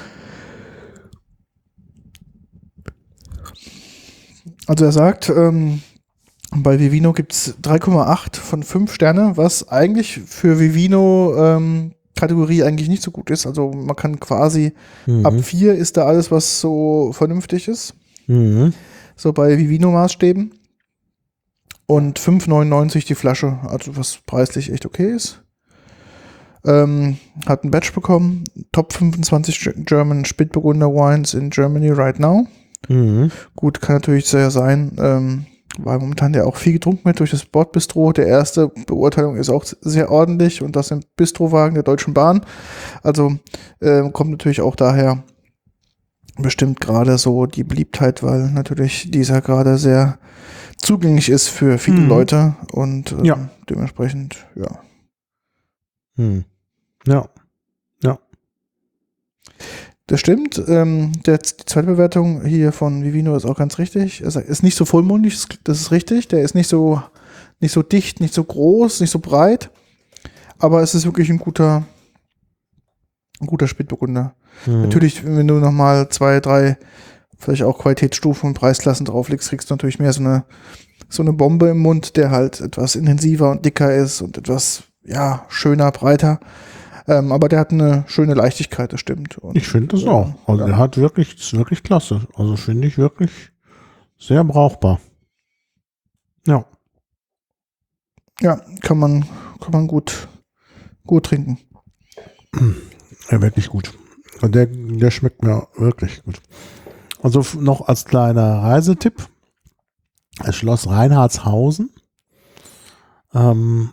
Also er sagt, ähm, bei Vivino gibt es drei Komma acht von fünf Sterne, was eigentlich für Vivino ähm, Kategorie eigentlich nicht so gut ist. Also man kann quasi, mhm. ab vier ist da alles, was so vernünftig ist. Mhm. So bei Vivino-Maßstäben. Und fünf neunundneunzig die Flasche, also was preislich echt okay ist. Ähm, hat ein Badge bekommen. Top fünfundzwanzig German Spätburgunder Wines in Germany right now. Mhm. Gut, kann natürlich sehr sein, ähm, weil momentan ja auch viel getrunken wird durch das Bordbistro. Der erste Beurteilung ist auch sehr ordentlich und das sind Bistrowagen der Deutschen Bahn. Also ähm, kommt natürlich auch daher bestimmt gerade so die Beliebtheit, weil natürlich dieser gerade sehr zugänglich ist für viele mhm. Leute und ähm, ja. dementsprechend, ja. Mhm. Ja. Ja. Das stimmt. Ähm, der, die zweite Bewertung hier von Vivino ist auch ganz richtig. Er ist nicht so vollmundig, das ist richtig. Der ist nicht so, nicht so dicht, nicht so groß, nicht so breit. Aber es ist wirklich ein guter, ein guter Spätburgunder. Mhm. Natürlich, wenn du nochmal zwei, drei, vielleicht auch Qualitätsstufen und Preisklassen drauflegst, kriegst du natürlich mehr so eine, so eine Bombe im Mund, der halt etwas intensiver und dicker ist und etwas, ja, schöner, breiter. Ähm, aber der hat eine schöne Leichtigkeit, das stimmt. Und, Ich finde das äh, auch. Also ja. er hat wirklich, ist wirklich klasse. Also finde ich wirklich sehr brauchbar. Ja. Ja, kann man, kann man gut, gut trinken. Ja, wirklich gut. Und der, der schmeckt mir wirklich gut. Also f- noch als kleiner Reisetipp. Das Schloss Reinhardshausen ähm,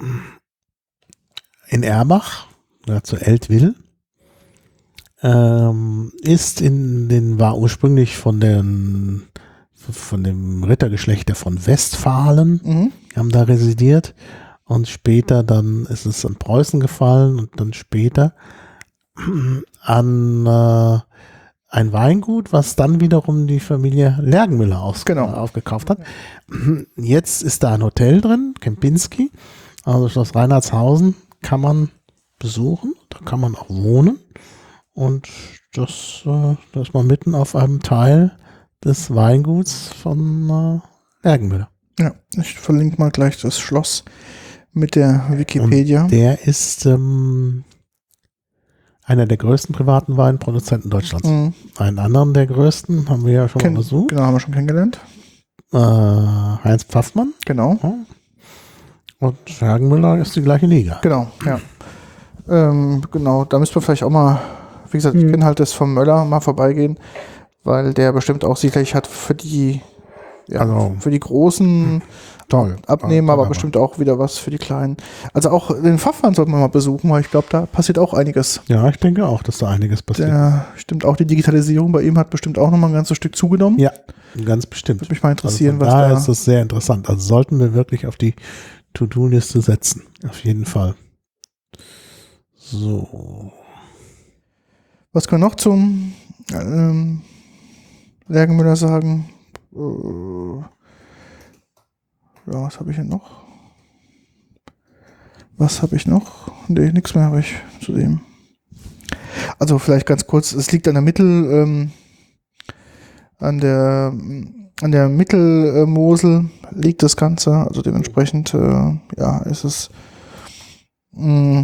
in Erbach, ja, zu Eltville, ähm, ist in den, war ursprünglich von den, von dem Rittergeschlecht der von Westfalen, Mhm. die haben da residiert und später dann ist es an Preußen gefallen und dann später an äh, ein Weingut, was dann wiederum die Familie Lergenmüller aus, Genau. äh, aufgekauft hat. Jetzt ist da ein Hotel drin, Kempinski, also Schloss Reinhardshausen kann man besuchen, da kann man auch wohnen und das, äh, da ist man mitten auf einem Teil des Weinguts von äh, Lergenmüller. Ja, ich verlinke mal gleich das Schloss mit der Wikipedia. Und der ist ähm, einer der größten privaten Weinproduzenten Deutschlands. Mhm. Einen anderen der größten haben wir ja schon Ken- mal besucht. Genau, haben wir schon kennengelernt. Äh, Heinz Pfaffmann. Genau, Ja. Und Lergenmüller ist die gleiche Liga. genau, ja. Ähm, genau, da müsste man vielleicht auch mal, wie gesagt, ich Mhm. kenne halt das vom Möller, mal vorbeigehen, weil der bestimmt auch sicherlich hat für die, ja, Also- für die großen Toll. Abnehmen, aber Toller bestimmt auch wieder was für die Kleinen. Also auch den Pfaffmann sollte man mal besuchen, weil ich glaube, da passiert auch einiges. Wein. Ja, ich denke auch, dass da einiges passiert. Der stimmt auch, die Digitalisierung bei ihm hat bestimmt auch nochmal ein ganzes Stück zugenommen. Ja, ganz bestimmt. Würde mich mal interessieren, also von was daher da. ist das sehr interessant. Also sollten wir wirklich auf die To-Do-Liste setzen. Auf jeden Fall. So. Was können wir noch zum ähm, Lergenmüller sagen? Äh, ja, was habe ich denn noch? Was habe ich noch? Nee, nichts mehr habe ich zu dem. Also vielleicht ganz kurz, es liegt an der Mittel, ähm, an der an der Mittelmosel liegt das Ganze, also dementsprechend äh, ja, ist es mh,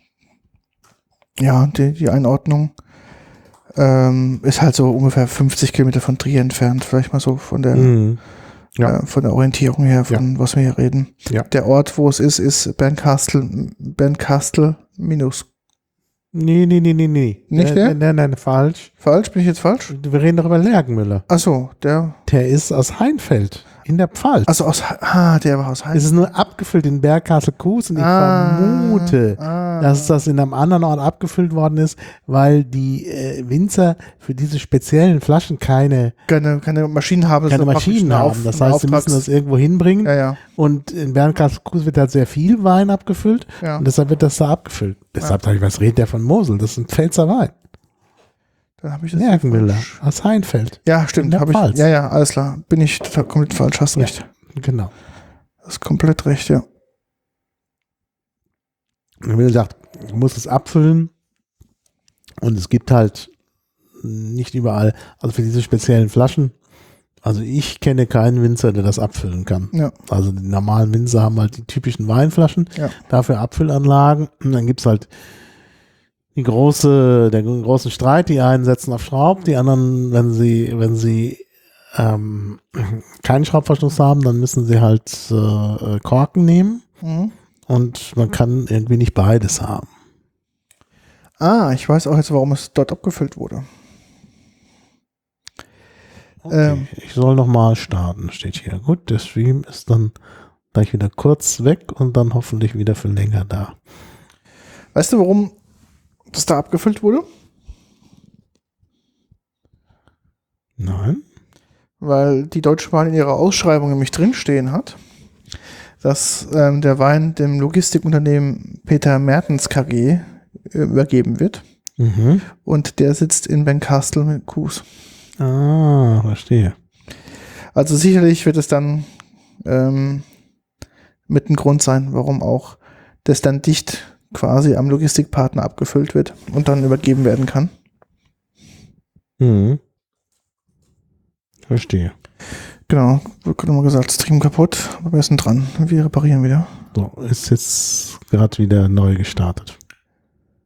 ja, die, die Einordnung ähm, ist halt so ungefähr fünfzig Kilometer von Trier entfernt, vielleicht mal so von der Mhm. Ja. äh, von der Orientierung her, von was wir hier reden. Ja. Der Ort, wo es ist, ist Bernkastel, Bernkastel minus. Nee, nee, nee, nee, nee. Nicht äh, der? Nein, nein, nein, falsch. Falsch? Bin ich jetzt falsch? Wir reden doch über Lergenmüller. Achso, der. Der ist aus Heinfeld in der Pfalz. Also aus. Ah, der war aus Heinz. Es ist nur abgefüllt in Bergkastel-Kues und ich Ah, vermute, ah. dass das in einem anderen Ort abgefüllt worden ist, weil die äh, Winzer für diese speziellen Flaschen keine, keine, keine Maschinen haben. das keine ist praktisch Maschinen eine haben. Auf- Das eine heißt, sie müssen Auftrags- das irgendwo hinbringen. Ja, ja. Und in Bergkastel-Kues wird halt sehr viel Wein abgefüllt Ja. und deshalb wird das da abgefüllt. Deshalb sage ich, was redet der von Mosel? Das ist ein Pfälzer Wein. Dann habe ich das. Lergenmüller falsch. aus Heinfeld. Ja, In stimmt. der Habe ich. Pfalz. Ja, ja, alles klar. Bin ich total komplett falsch. Hast Ja. recht. Genau. Das ist komplett recht, ja. Und wie gesagt, du musst es abfüllen und es gibt halt nicht überall, also für diese speziellen Flaschen, also ich kenne keinen Winzer, der das abfüllen kann. Ja. Also die normalen Winzer haben halt die typischen Weinflaschen, Ja. dafür Abfüllanlagen und dann gibt es halt die große, den großen Streit, die einen setzen auf Schraub, die anderen, wenn sie, wenn sie ähm, keinen Schraubverschluss haben, dann müssen sie halt äh, Korken nehmen Mhm. und man kann irgendwie nicht beides haben. Ah, ich weiß auch jetzt, warum es dort abgefüllt wurde. Okay, Ähm. ich soll nochmal starten, steht hier. Gut, der Stream ist dann gleich wieder kurz weg und dann hoffentlich wieder für länger da. Weißt du, warum das da abgefüllt wurde? Nein? Weil die Deutsche Bahn in ihrer Ausschreibung nämlich drinstehen hat, dass ähm, der Wein dem Logistikunternehmen Peter Mertens K G äh, übergeben wird. Mhm. Und der sitzt in Bernkastel mit Kues. Ah, verstehe. Also sicherlich wird es dann ähm, mit ein Grund sein, warum auch das dann dicht quasi am Logistikpartner abgefüllt wird und dann übergeben werden kann. Mhm. Verstehe. Genau, wird gerade mal gesagt, Stream kaputt, aber wir sind dran. Wir reparieren wieder. So, ist jetzt gerade wieder neu gestartet.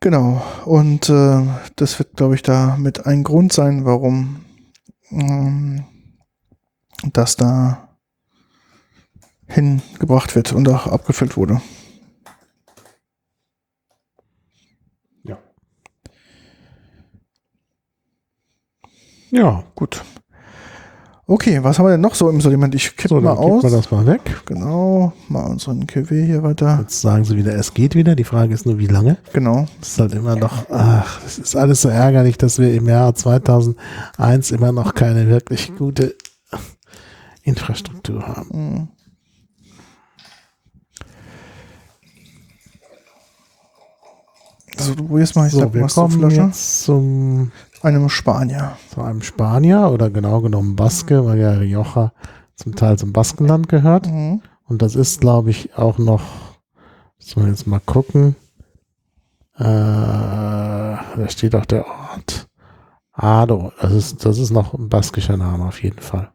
Genau. Und äh, das wird, glaube ich, da mit ein Grund sein, warum ähm, das da hingebracht wird und auch abgefüllt wurde. Ja. Ja. Gut. Okay, was haben wir denn noch so im Sortiment? Ich kippe So, mal dann kippen aus. wir das mal weg. Genau, mal unseren Cuvée hier weiter. Jetzt sagen sie wieder, es geht wieder. Die Frage ist nur, wie lange. Genau. Das ist halt immer noch, ach, es ist alles so ärgerlich, dass wir im Jahr zweitausendeins immer noch keine wirklich gute Infrastruktur haben. Mhm. Also du probierst mal, ich So, sag, wir was zur kommen Flasche. jetzt zum, Einem Spanier. zu einem Spanier oder genau genommen Baske, weil ja Rioja zum Teil zum Baskenland gehört. Mhm. Und das ist, glaube ich, auch noch, müssen wir jetzt mal gucken, äh, da steht auch der Ort. Ado, das ist, das ist noch ein baskischer Name auf jeden Fall.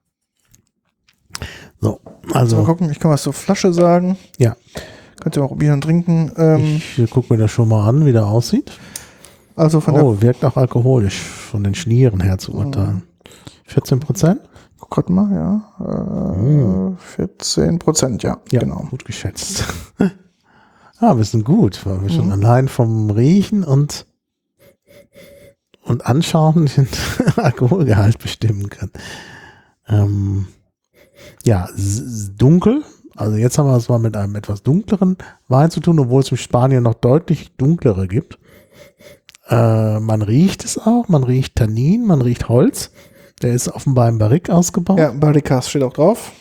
So, Also mal also gucken, ich kann was zur Flasche sagen. Ja. Könnt ihr mal probieren und trinken. Ähm, ich gucke mir das schon mal an, wie der aussieht. also von der, Oh, wirkt auch alkoholisch, von den Schnieren her zu urteilen. vierzehn Prozent? guck grad mal, ja. Äh, Mm. vierzehn Prozent, ja, Ja, genau. gut geschätzt. Ah, wir sind gut, weil wir schon Mhm. allein vom Riechen und, und Anschauen den Alkoholgehalt bestimmen können. Ähm, ja, s- s- dunkel. Also jetzt haben wir es mal mit einem etwas dunkleren Wein zu tun, obwohl es in Spanien noch deutlich dunklere gibt. Äh, man riecht es auch, man riecht Tannin, man riecht Holz. Der ist offenbar im Barrique ausgebaut. Ja, Barricas steht auch drauf.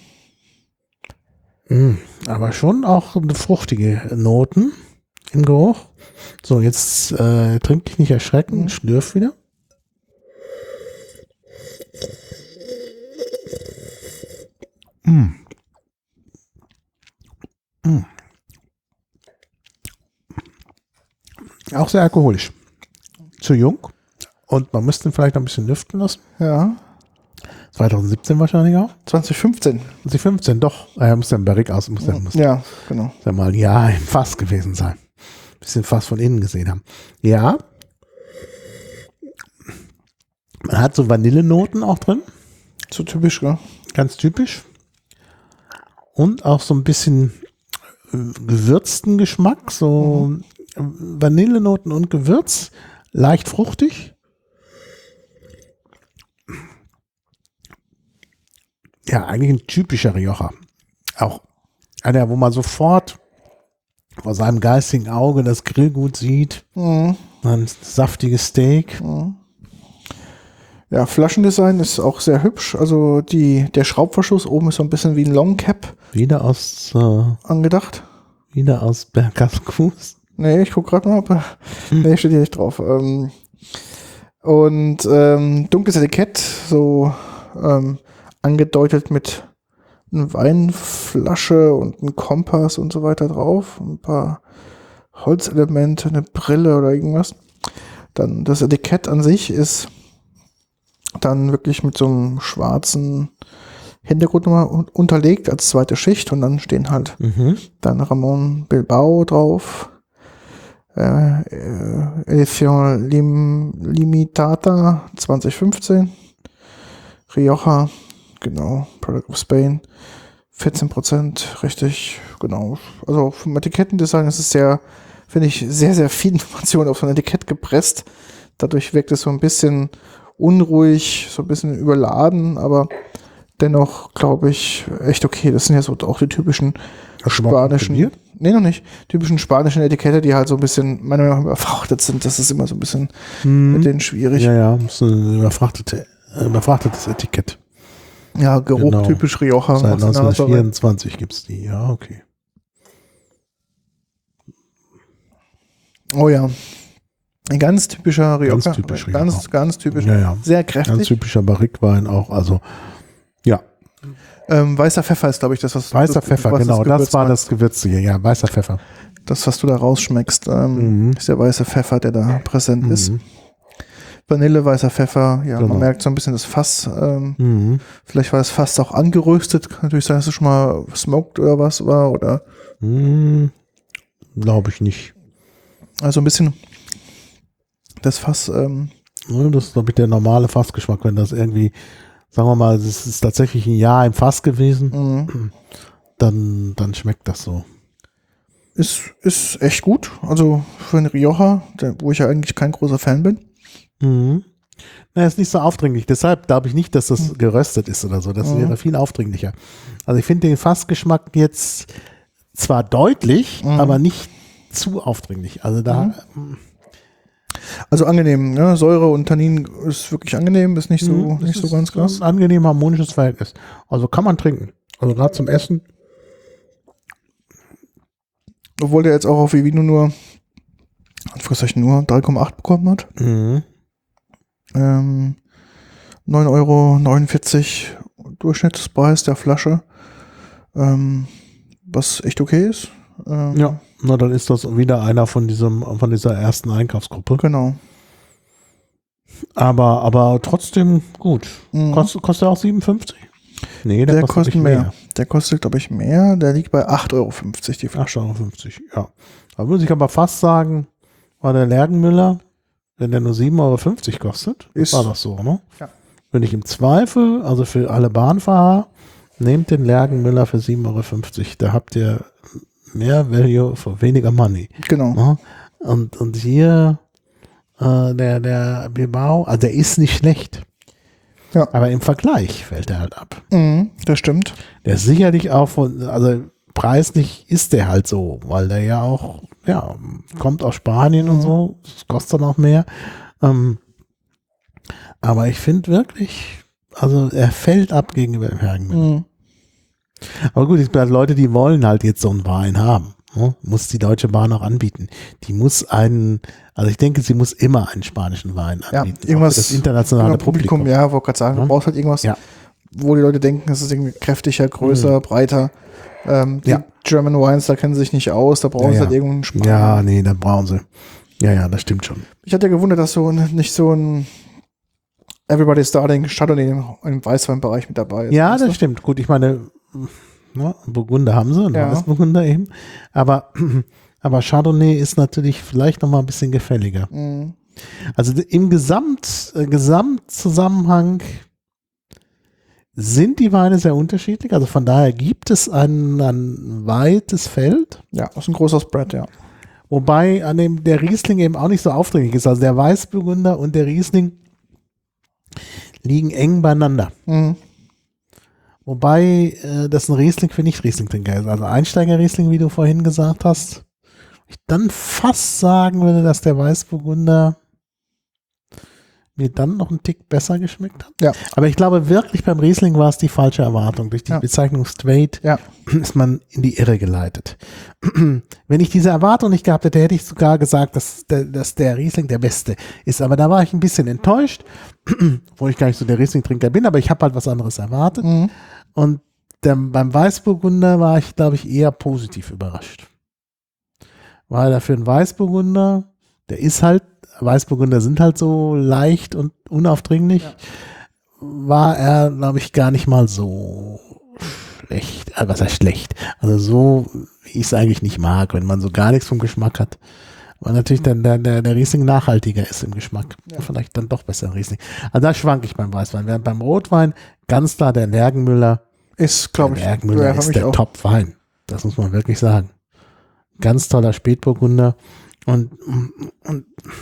Mm, aber schon auch eine fruchtige Noten im Geruch. So, jetzt äh, trink dich nicht erschrecken, Mhm. schlürf wieder. Mm. Mm. Auch sehr alkoholisch. Zu jung. Und man müsste ihn vielleicht noch ein bisschen lüften lassen. Ja, zwanzig siebzehn wahrscheinlich auch. zwanzig fünfzehn. zwanzig fünfzehn, doch. Er muss ja im Barrique aus, muss, ja, muss Ja, genau. ja mal ein Jahr im Fass gewesen sein. Bisschen Fass von innen gesehen haben. Ja. Man hat so Vanillenoten auch drin. So typisch, gell? Ganz typisch. Und auch so ein bisschen äh, gewürzten Geschmack. So Mhm. äh, Vanillenoten und Gewürz. Leicht fruchtig. Ja, eigentlich ein typischer Rioja. Auch einer, wo man sofort vor seinem geistigen Auge das Grillgut sieht. Mhm. Ein saftiges Steak. Mhm. Ja, Flaschendesign ist auch sehr hübsch. Also die, der Schraubverschluss oben ist so ein bisschen wie ein Long Cap Wieder aus, äh, angedacht. wieder aus Bergascus. Nee, ich guck gerade mal, ob er, nee, steht hier nicht drauf. Ähm, und ähm, dunkles Etikett, so ähm, angedeutet mit einer Weinflasche und einem Kompass und so weiter drauf. Ein paar Holzelemente, eine Brille oder irgendwas. Dann das Etikett an sich ist dann wirklich mit so einem schwarzen Hintergrund nochmal un- unterlegt als zweite Schicht und dann stehen halt Mhm. dann Ramon Bilbao drauf. Äh, äh, Edition Lim, Limitata zwanzig fünfzehn. Rioja, genau, Product of Spain. vierzehn Prozent, richtig, genau. Also vom Etikettendesign ist es sehr, finde ich, sehr, sehr viel Information auf so ein Etikett gepresst. Dadurch wirkt es so ein bisschen unruhig, so ein bisschen überladen, aber dennoch, glaube ich, echt okay. Das sind ja so auch die typischen Hast du mal spanischen, probiert? nee, noch nicht, typischen spanischen Etikette, die halt so ein bisschen, meiner Meinung nach, überfrachtet sind. Das ist immer so ein bisschen mit denen schwierig. Ja, ja, das ist ein überfrachtete, überfrachtetes Etikett. Ja, Geruch Genau. typisch Rioja. Seit aus der Nase rein. neunzehnhundertvierundzwanzig gibt es die, ja, okay. Oh ja. Ein ganz typischer Rioja. Ganz typisch Ganz, Rioja. ganz typisch. Ja, ja. Sehr Ganz kräftig. typischer Barrique-Wein auch, also, ja. Ähm, weißer Pfeffer ist, glaube ich, das, was Weißer das, Pfeffer, was genau, das, Gewürz war macht. das Gewürzige, ja, weißer Pfeffer. Das, was du da rausschmeckst, ähm, Mhm. ist der weiße Pfeffer, der da präsent ist. Mhm. Vanille, weißer Pfeffer, ja, Genau. man merkt so ein bisschen das Fass. Ähm, Mhm. vielleicht war das Fass auch angeröstet. Kann natürlich sein, dass es schon mal smoked oder was war. Oder Mhm. Glaube ich nicht. also ein bisschen das Fass, ähm, Ja, das ist, glaube ich, der normale Fassgeschmack, wenn das irgendwie, sagen wir mal, es ist tatsächlich ein Jahr im Fass gewesen, mh, dann, dann schmeckt das so. ist, ist echt gut. Also für einen Rioja, der, wo ich ja eigentlich kein großer Fan bin. Mhm. Na, ist nicht so aufdringlich. Deshalb glaube ich nicht, dass das Mhm. geröstet ist oder so. Das Mhm. wäre viel aufdringlicher. Also ich finde den Fassgeschmack jetzt zwar deutlich, Mhm. aber nicht zu aufdringlich. Also da, Also angenehm, ne? Säure und Tannin ist wirklich angenehm, ist nicht so, Mhm, das nicht so ist ganz krass. ein angenehm harmonisches Verhältnis. Also kann man trinken. Also gerade zum Essen. Obwohl der jetzt auch auf Vivino nur, Anführungszeichen nur drei Komma acht bekommen hat. Mhm. Ähm, neun Euro neunundvierzig Durchschnittspreis der Flasche. Ähm, was echt okay ist. Ähm, Ja, na dann ist das wieder einer von diesem, von dieser ersten Einkaufsgruppe. Genau. Aber, aber trotzdem gut. Mhm. Kostet, kostet er auch siebenundfünfzig? Nee, Der, kostet kostet nicht mehr. Der kostet, glaube ich, mehr. Der liegt bei acht Euro fünfzig die Flasche. acht Euro fünfzig, ja. Da würde ich aber fast sagen, war der Lergenmüller, wenn der nur sieben Euro fünfzig kostet, Ist- war das so, ne? Ja. Wenn ich im Zweifel, also für alle Bahnfahrer, nehmt den Lergenmüller für sieben Euro fünfzig. Da habt ihr mehr Value für weniger Money. Genau. Ne? Und, und hier äh, der, der Bilbao, also der ist nicht schlecht. Ja. Aber im Vergleich fällt er halt ab. Mhm, das stimmt. Der ist sicherlich auch von, also preislich ist der halt so, weil der ja auch, ja, kommt aus Spanien und Mhm. so, das kostet dann auch mehr. Ähm, aber ich finde wirklich, also er fällt ab gegenüber dem Hergenmüller. Mhm. Aber gut, es gibt halt Leute, die wollen halt jetzt so einen Wein haben. Ne? Muss die Deutsche Bahn auch anbieten. Die muss einen, also ich denke, sie muss immer einen spanischen Wein Ja, anbieten. auch irgendwas. für das internationale irgendein Publikum. Ja, wollte gerade sagen, Ja. du brauchst halt irgendwas, Ja. wo die Leute denken, es ist irgendwie kräftiger, größer, breiter. Ähm, die Ja. German Wines, da kennen sie sich nicht aus, da brauchen Ja, sie ja. halt irgendeinen Spanier. Ja, nee, dann brauchen sie. Ja, ja, das stimmt schon. Ich hatte ja gewundert, dass so ein, nicht so ein Everybody's Darling Chardonnay im, im Weißweinbereich mit dabei ist. Ja, weißt das du? stimmt. Gut, ich meine, ne, Burgunder haben sie, und Ja. Weißburgunder eben. Aber, aber Chardonnay ist natürlich vielleicht noch mal ein bisschen gefälliger. Mhm. Also im Gesamt, äh, Gesamtzusammenhang sind die Weine sehr unterschiedlich. Also von daher gibt es ein, ein weites Feld. Ja, das ist ein großer Spread, ja. Wobei an dem der Riesling eben auch nicht so aufdringlich ist. Also der Weißburgunder und der Riesling liegen eng beieinander. Mhm. Wobei äh, das ein Riesling für Nicht-Riesling-Trinker ist. Also Einsteiger-Riesling, wie du vorhin gesagt hast. Ich dann fast sagen würde, dass der Weißburgunder mir dann noch einen Tick besser geschmeckt hat. Ja. Aber ich glaube wirklich, beim Riesling war es die falsche Erwartung. Durch die Ja. Bezeichnung straight Ja. ist man in die Irre geleitet. Wenn ich diese Erwartung nicht gehabt hätte, hätte ich sogar gesagt, dass der, dass der Riesling der beste ist. Aber da war ich ein bisschen enttäuscht, wo ich gar nicht so der Riesling-Trinker bin, aber ich habe halt was anderes erwartet. Mhm. Und der, beim Weißburgunder war ich, glaube ich, eher positiv überrascht. Weil er für einen Weißburgunder, der ist halt, Weißburgunder sind halt so leicht und unaufdringlich, Ja. war er, glaube ich, gar nicht mal so schlecht. Also was heißt schlecht? Also so, wie ich es eigentlich nicht mag, wenn man so gar nichts vom Geschmack hat. Weil natürlich dann der, der, der Riesling nachhaltiger ist im Geschmack. Ja. Vielleicht dann doch besser ein Riesling. Also da schwank ich beim Weißwein. Während beim Rotwein ganz klar der Lergenmüller. Ist, glaube Der ich, Lergenmüller ja, für ist mich der auch. Top-Wein. Das muss man wirklich sagen. Ganz toller Spätburgunder. Und, und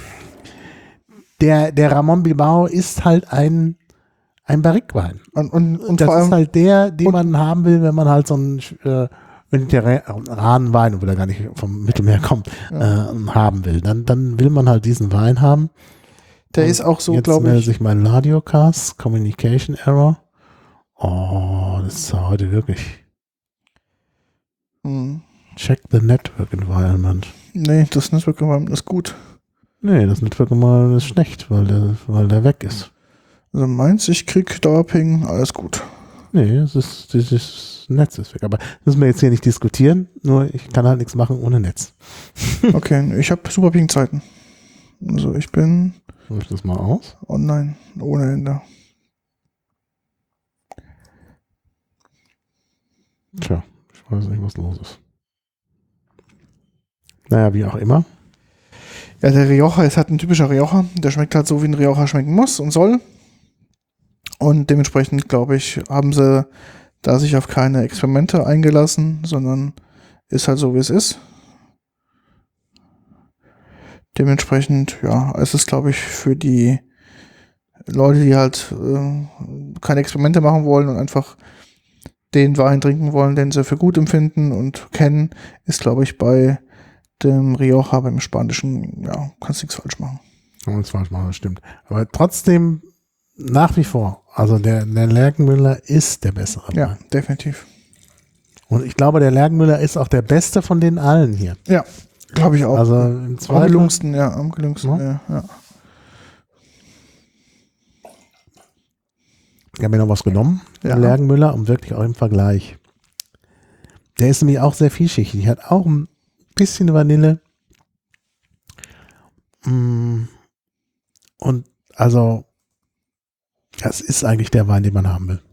der, der Ramon Bilbao ist halt ein, ein Barrique-Wein. Und, und, und Das vor allem, ist halt der, den und- man haben will, wenn man halt so einen äh, mediterranen Wein, obwohl er gar nicht vom Mittelmeer kommt, äh, haben will. Dann, dann will man halt diesen Wein haben. der Und ist auch so, jetzt glaube meldet ich. sich mein Radiocast, Communication Error. Oh, das ist heute wirklich. Hm. Check the Network Environment. Nee, das Network Environment ist gut. Nee, das Network Environment ist schlecht, weil der, weil der weg ist. Also meins, ich krieg Dauerping, alles gut. Nee, es ist, dieses Netz ist weg. Aber das müssen wir jetzt hier nicht diskutieren. Nur ich kann halt nichts machen ohne Netz. Okay, ich habe super Ping-Zeiten. Also ich bin Mach ich das mal aus? online, ohne Ende. Tja, ich weiß nicht, was los ist. Naja, wie auch immer. Ja, der Rioja ist halt ein typischer Rioja. Der schmeckt halt so, wie ein Rioja schmecken muss und soll. Und dementsprechend, glaube ich, haben sie da sich auf keine Experimente eingelassen, sondern ist halt so, wie es ist. Dementsprechend, ja, es ist, glaube ich, für die Leute, die halt äh, keine Experimente machen wollen und einfach den Wein trinken wollen, den sie für gut empfinden und kennen, ist, glaube ich, bei dem Rioja, beim Spanischen, ja, kannst nichts falsch machen. Kann man nichts falsch machen, das stimmt. Aber trotzdem nach wie vor, also der, der Lerchenmüller ist der bessere Wein. Ja, definitiv. Und ich glaube, der Lerchenmüller ist auch der beste von den allen hier. Ja, glaube ich auch. Also im am zweiten, gelungensten, ja, am gelungensten, Ja. ja. ja. ich habe mir noch was genommen, Ja. der Lerchenmüller, um wirklich auch im Vergleich. Der ist nämlich auch sehr vielschichtig. Hat auch ein bisschen Vanille. Mm. Und also, das ist eigentlich der Wein, den man haben will.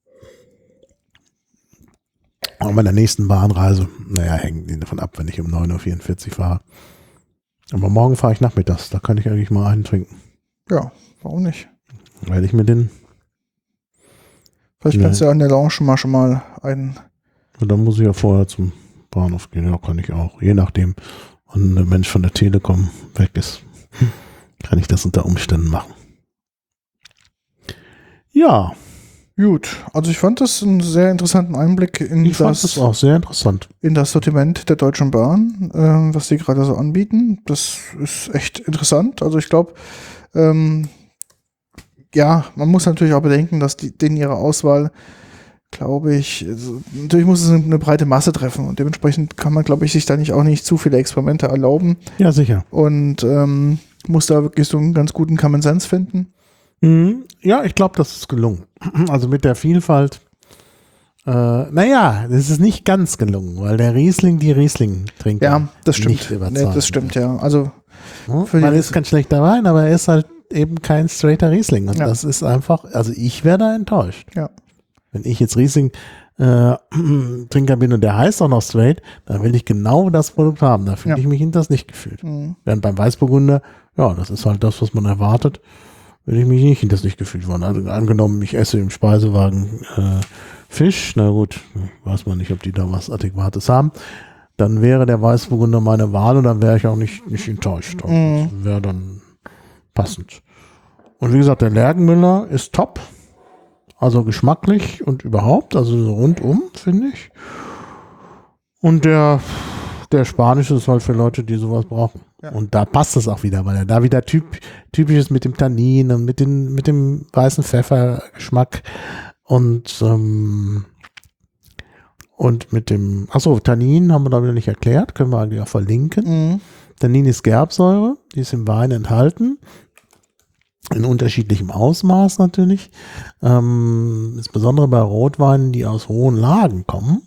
Auch bei der nächsten Bahnreise, naja, hängt davon ab, wenn ich um neun Uhr vierundvierzig fahre. Aber morgen fahre ich nachmittags, da kann ich eigentlich mal einen trinken. Ja, warum nicht? Weil ich mir den, Vielleicht Ja. kannst du ja an der Lounge mal schon mal einen. und dann muss ich ja vorher zum Bahnhof gehen. Ja, kann ich auch. Je nachdem, wenn der Mensch von der Telekom weg ist, kann ich das unter Umständen machen. Ja, Gut, also ich fand das einen sehr interessanten Einblick in, ich fand das, das auch sehr interessant. in das Sortiment der Deutschen Bahn, ähm, was sie gerade so anbieten. Das ist echt interessant. Also ich glaube, ähm, ja, man muss natürlich auch bedenken, dass die, denen ihre Auswahl, glaube ich, also natürlich muss es eine breite Masse treffen und dementsprechend kann man, glaube ich, sich da nicht auch nicht zu viele Experimente erlauben Ja, sicher. und ähm, muss da wirklich so einen ganz guten Common Sense finden. Mhm. Ja, ich glaube, das ist gelungen. Also mit der Vielfalt. Äh, naja, das ist nicht ganz gelungen, weil der Riesling die Riesling trinkt. Ja, das nicht stimmt. Nee, überzeugen. das stimmt, ja. Also Ja, für die man Ries- ist kein schlechter Wein, aber er ist halt eben kein straighter Riesling. Und Ja. das ist einfach, also ich wäre da enttäuscht. Ja. Wenn ich jetzt Riesling äh, Trinker bin und der heißt auch noch straight, dann will ich genau das Produkt haben. Da fühle Ja. ich mich hinters nicht gefühlt. Mhm. Während beim Weißburgunder, ja, das ist halt das, was man erwartet, würde ich mich nicht hinters nicht gefühlt worden. Also angenommen, ich esse im Speisewagen äh, Fisch, na gut, weiß man nicht, ob die da was Adäquates haben. Dann wäre der Weißburgunder meine Wahl und dann wäre ich auch nicht, nicht enttäuscht. Also Mhm. das wäre dann passend. Und wie gesagt, der Lerchenmüller ist top. Also geschmacklich und überhaupt, also so rundum, finde ich. Und der, der Spanische ist halt für Leute, die sowas brauchen. Ja. Und da passt es auch wieder, weil er da wieder typ, typisch ist mit dem Tannin und mit, den, mit dem weißen Pfeffergeschmack und, ähm, und mit dem, achso, Tannin haben wir da wieder nicht erklärt, können wir eigentlich auch verlinken. Mhm. Tannin ist Gerbsäure, die ist im Wein enthalten. In unterschiedlichem Ausmaß natürlich. Ähm, insbesondere bei Rotweinen, die aus hohen Lagen kommen,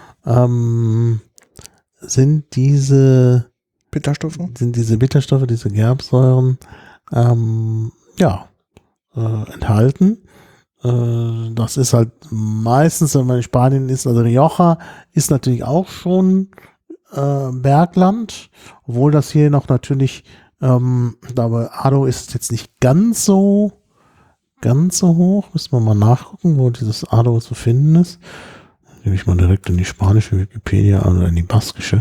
ähm, sind diese, Bitterstoffe. sind diese Bitterstoffe, diese Gerbsäuren, ähm, ja, äh, enthalten. Äh, das ist halt meistens, wenn man in Spanien ist, also Rioja ist natürlich auch schon äh, Bergland, obwohl das hier noch natürlich Ähm, aber Ado ist jetzt nicht ganz so ganz so hoch. Müssen wir mal nachgucken, wo dieses Ado zu finden ist. Nehme ich mal direkt in die spanische Wikipedia oder in die baskische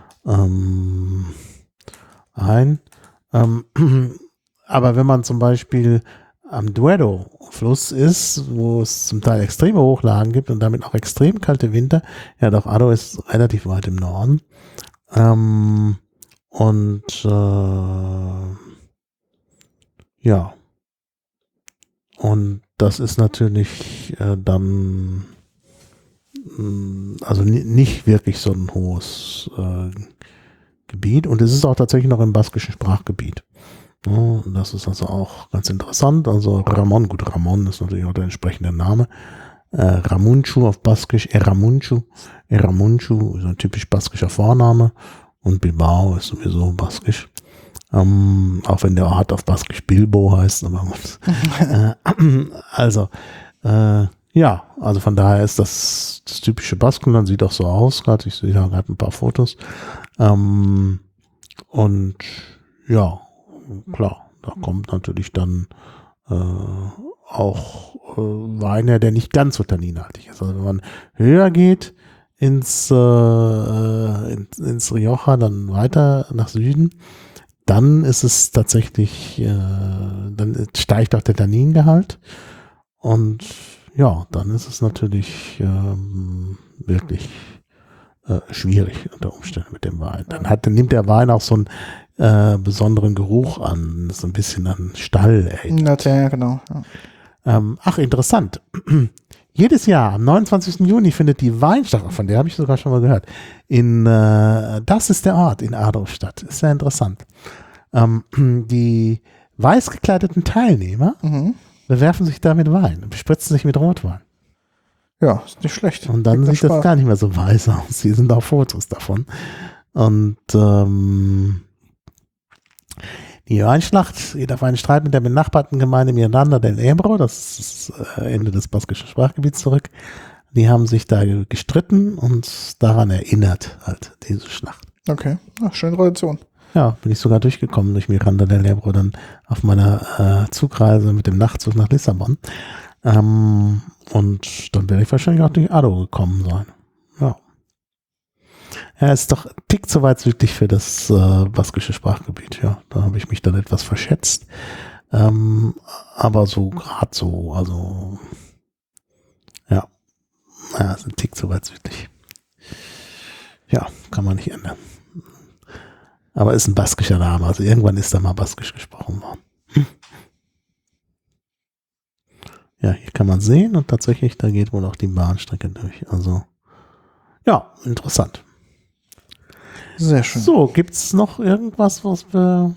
ähm, ein. Ähm, aber wenn man zum Beispiel am Duero-Fluss ist, wo es zum Teil extreme Hochlagen gibt und damit auch extrem kalte Winter, ja doch, Ado ist relativ weit im Norden. Ähm, Und äh, ja, und das ist natürlich äh, dann mh, also ni- nicht wirklich so ein hohes äh, Gebiet und es ist auch tatsächlich noch im baskischen Sprachgebiet. Ja, und das ist also auch ganz interessant. Also Ramon, gut, Ramon ist natürlich auch der entsprechende Name. Äh, Ramunchu auf Baskisch, Eramunchu. Eramunchu ist ein typisch baskischer Vorname. Und Bilbao ist sowieso baskisch. Ähm, auch wenn der Ort auf Baskisch Bilbo heißt. Aber äh, also, äh, ja, also von daher ist das das typische Baskenland, sieht auch so aus. Gerade ich sehe da gerade ein paar Fotos. Ähm, und ja, klar, da kommt natürlich dann äh, auch äh, Wein her, der nicht ganz so tanninhaltig ist. Also wenn man höher geht ins, äh, ins, ins Rioja, dann weiter nach Süden, dann ist es tatsächlich, äh, dann steigt auch der Tanningehalt und ja, dann ist es natürlich ähm, wirklich äh, schwierig unter Umständen mit dem Wein. Dann, hat, dann nimmt der Wein auch so einen äh, besonderen Geruch an, so ein bisschen an Stall erinnert. Ja, genau. Ja. Ähm, ach, interessant. Jedes Jahr am neunundzwanzigsten Juni findet die Weinstadt, von der habe ich sogar schon mal gehört, in äh, das ist der Ort in Adolfstadt. Ist sehr interessant. Ähm, die weiß gekleideten Teilnehmer Mhm. bewerfen sich da mit Wein, bespritzen sich mit Rotwein. Ja, ist nicht schlecht. Und dann Gibt sieht das Spaß. gar nicht mehr so weiß aus. Hier sind auch Fotos davon. Und ähm, die Weinschlacht geht auf einen Streit mit der benachbarten Gemeinde Miranda del Ebro, das ist das Ende des baskischen Sprachgebiets zurück. Die haben sich da gestritten und daran erinnert halt diese Schlacht. Okay, ach, schöne Tradition. Ja, bin ich sogar durchgekommen durch Miranda del Ebro dann auf meiner äh, Zugreise mit dem Nachtzug nach Lissabon. Ähm, und dann werde ich wahrscheinlich auch durch Ado gekommen sein. Ja. Er ist doch ein Tick zu weit südlich für das äh, baskische Sprachgebiet, ja. Da habe ich mich dann etwas verschätzt. Ähm, aber so gerade so, also ja. Ja, ist ein Tick zu weit südlich. Ja, kann man nicht ändern. Aber ist ein baskischer Name, also irgendwann ist da mal baskisch gesprochen worden. Hm. Ja, hier kann man sehen und tatsächlich, da geht wohl auch die Bahnstrecke durch. Also, ja, interessant. Sehr schön. So, gibt's noch irgendwas, was wir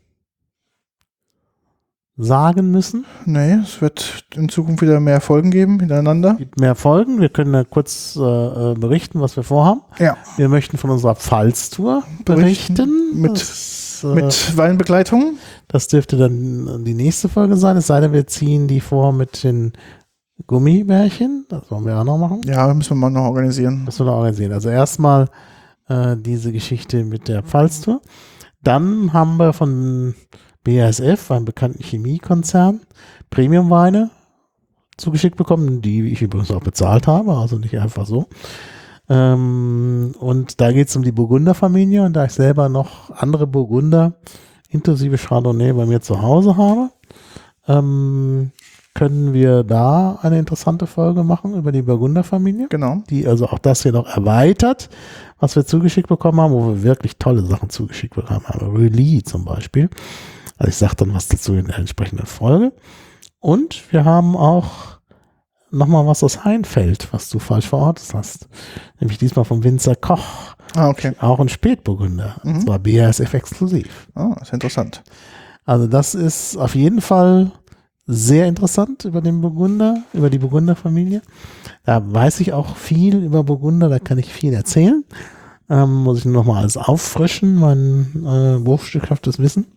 sagen müssen? Nee, es wird in Zukunft wieder mehr Folgen geben, hintereinander. Es gibt mehr Folgen. Wir können ja kurz äh, berichten, was wir vorhaben. Ja. Wir möchten von unserer Pfalztour Berichten berichten. mit- das, äh, Mit Weinbegleitung. das dürfte dann die nächste Folge sein, es sei denn, wir ziehen die vor mit den Gummibärchen. Das wollen wir auch noch machen. Ja, müssen wir mal noch organisieren. Das wir noch organisieren. Also erstmal äh, diese Geschichte mit der Pfalztour. Dann haben wir von B A S F, einem bekannten Chemiekonzern, Premiumweine zugeschickt bekommen, die ich übrigens auch bezahlt habe, also nicht einfach so. Ähm, und da geht es um die Burgunderfamilie und da ich selber noch andere Burgunder inklusive Chardonnay bei mir zu Hause habe, ähm, können wir da eine interessante Folge machen über die Burgunderfamilie, Genau. die also auch das hier noch erweitert, was wir zugeschickt bekommen haben, wo wir wirklich tolle Sachen zugeschickt bekommen haben. Reuilly zum Beispiel. Also ich sage dann was dazu in der entsprechenden Folge. Und wir haben auch nochmal was aus Heinfeld, was du falsch verortet hast. Nämlich diesmal vom Winzer Koch. Ah, okay. Auch ein Spätburgunder. Mhm. Und zwar B A S F exklusiv. Ah, ist interessant. Also das ist auf jeden Fall sehr interessant über den Burgunder, über die Burgunderfamilie. Da weiß ich auch viel über Burgunder, da kann ich viel erzählen. Ähm, muss ich nur noch mal alles auffrischen, mein äh, berufsstückhaftes Wissen.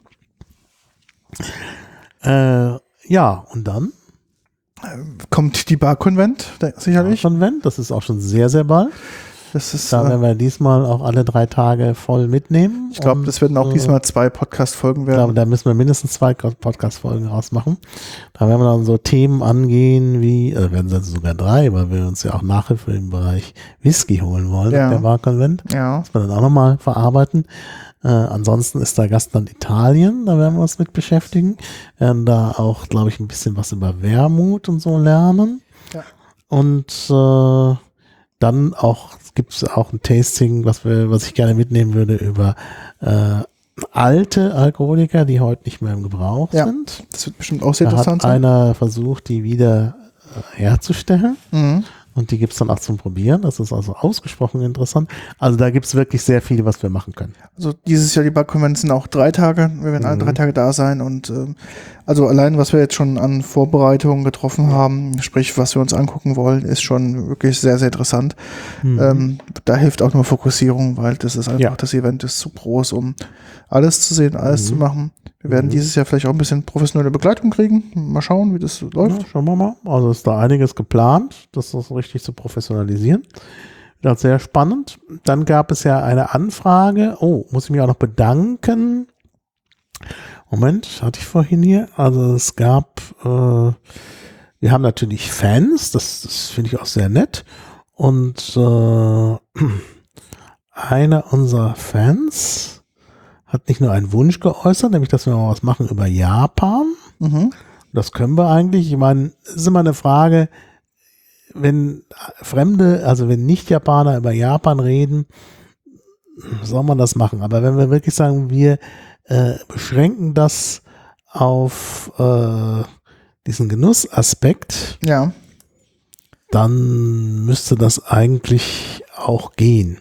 Äh, ja, und dann Kommt die Bar-Konvent, da- sicherlich. schon wenn, das ist auch schon sehr, sehr bald. Das ist, Da werden äh, wir diesmal auch alle drei Tage voll mitnehmen. ich glaube, Und, das werden auch äh, diesmal zwei Podcast-Folgen Ich glaube, werden. da müssen wir mindestens zwei Podcast-Folgen rausmachen. Da werden wir dann so Themen angehen wie, äh, werden es sogar drei, weil wir uns ja auch Nachhilfe im Bereich Whisky holen wollen, Ja. der Barkonvent. Ja, Das werden wir dann auch nochmal verarbeiten. Äh, ansonsten ist da Gastland Italien, da werden wir uns mit beschäftigen. Werden da auch, glaube ich, ein bisschen was über Wermut und so lernen. Ja. Und äh, dann auch gibt es auch ein Tasting, was wir, was ich gerne mitnehmen würde über äh, alte Alkoholiker, die heute nicht mehr im Gebrauch Ja. sind. das wird bestimmt auch sehr Da hat interessant sein. einer versucht, die wieder äh, herzustellen. Mhm. Und die gibt es dann auch zum Probieren. Das ist also ausgesprochen interessant. Also da gibt es wirklich sehr viel, was wir machen können. Also dieses Jahr die Bar-Konvent sind auch drei Tage. Wir werden alle Mhm. drei Tage da sein. Und ähm, also allein, was wir jetzt schon an Vorbereitungen getroffen haben, sprich, was wir uns angucken wollen, ist schon wirklich sehr, sehr interessant. Mhm. Ähm, da hilft auch nur Fokussierung, weil das ist einfach, Ja. das Event ist zu groß, um alles zu sehen, alles Mhm. zu machen. Wir werden Mhm. dieses Jahr vielleicht auch ein bisschen professionelle Begleitung kriegen. Mal schauen, wie das läuft. Ja, schauen wir mal. Also ist da einiges geplant, das ist richtig zu professionalisieren. Das ist sehr spannend. Dann gab es ja eine Anfrage. Oh, muss ich mich auch noch bedanken Moment, hatte ich vorhin hier. Also es gab, äh, wir haben natürlich Fans, das, das finde ich auch sehr nett. Und äh, einer unserer Fans hat nicht nur einen Wunsch geäußert, nämlich, dass wir mal was machen über Japan. Mhm. Das können wir eigentlich. Ich meine, es ist immer eine Frage, wenn Fremde, also wenn Nicht-Japaner über Japan reden, soll man das machen. Aber wenn wir wirklich sagen, wir äh, beschränken das auf äh, diesen Genussaspekt, Ja. dann müsste das eigentlich auch gehen.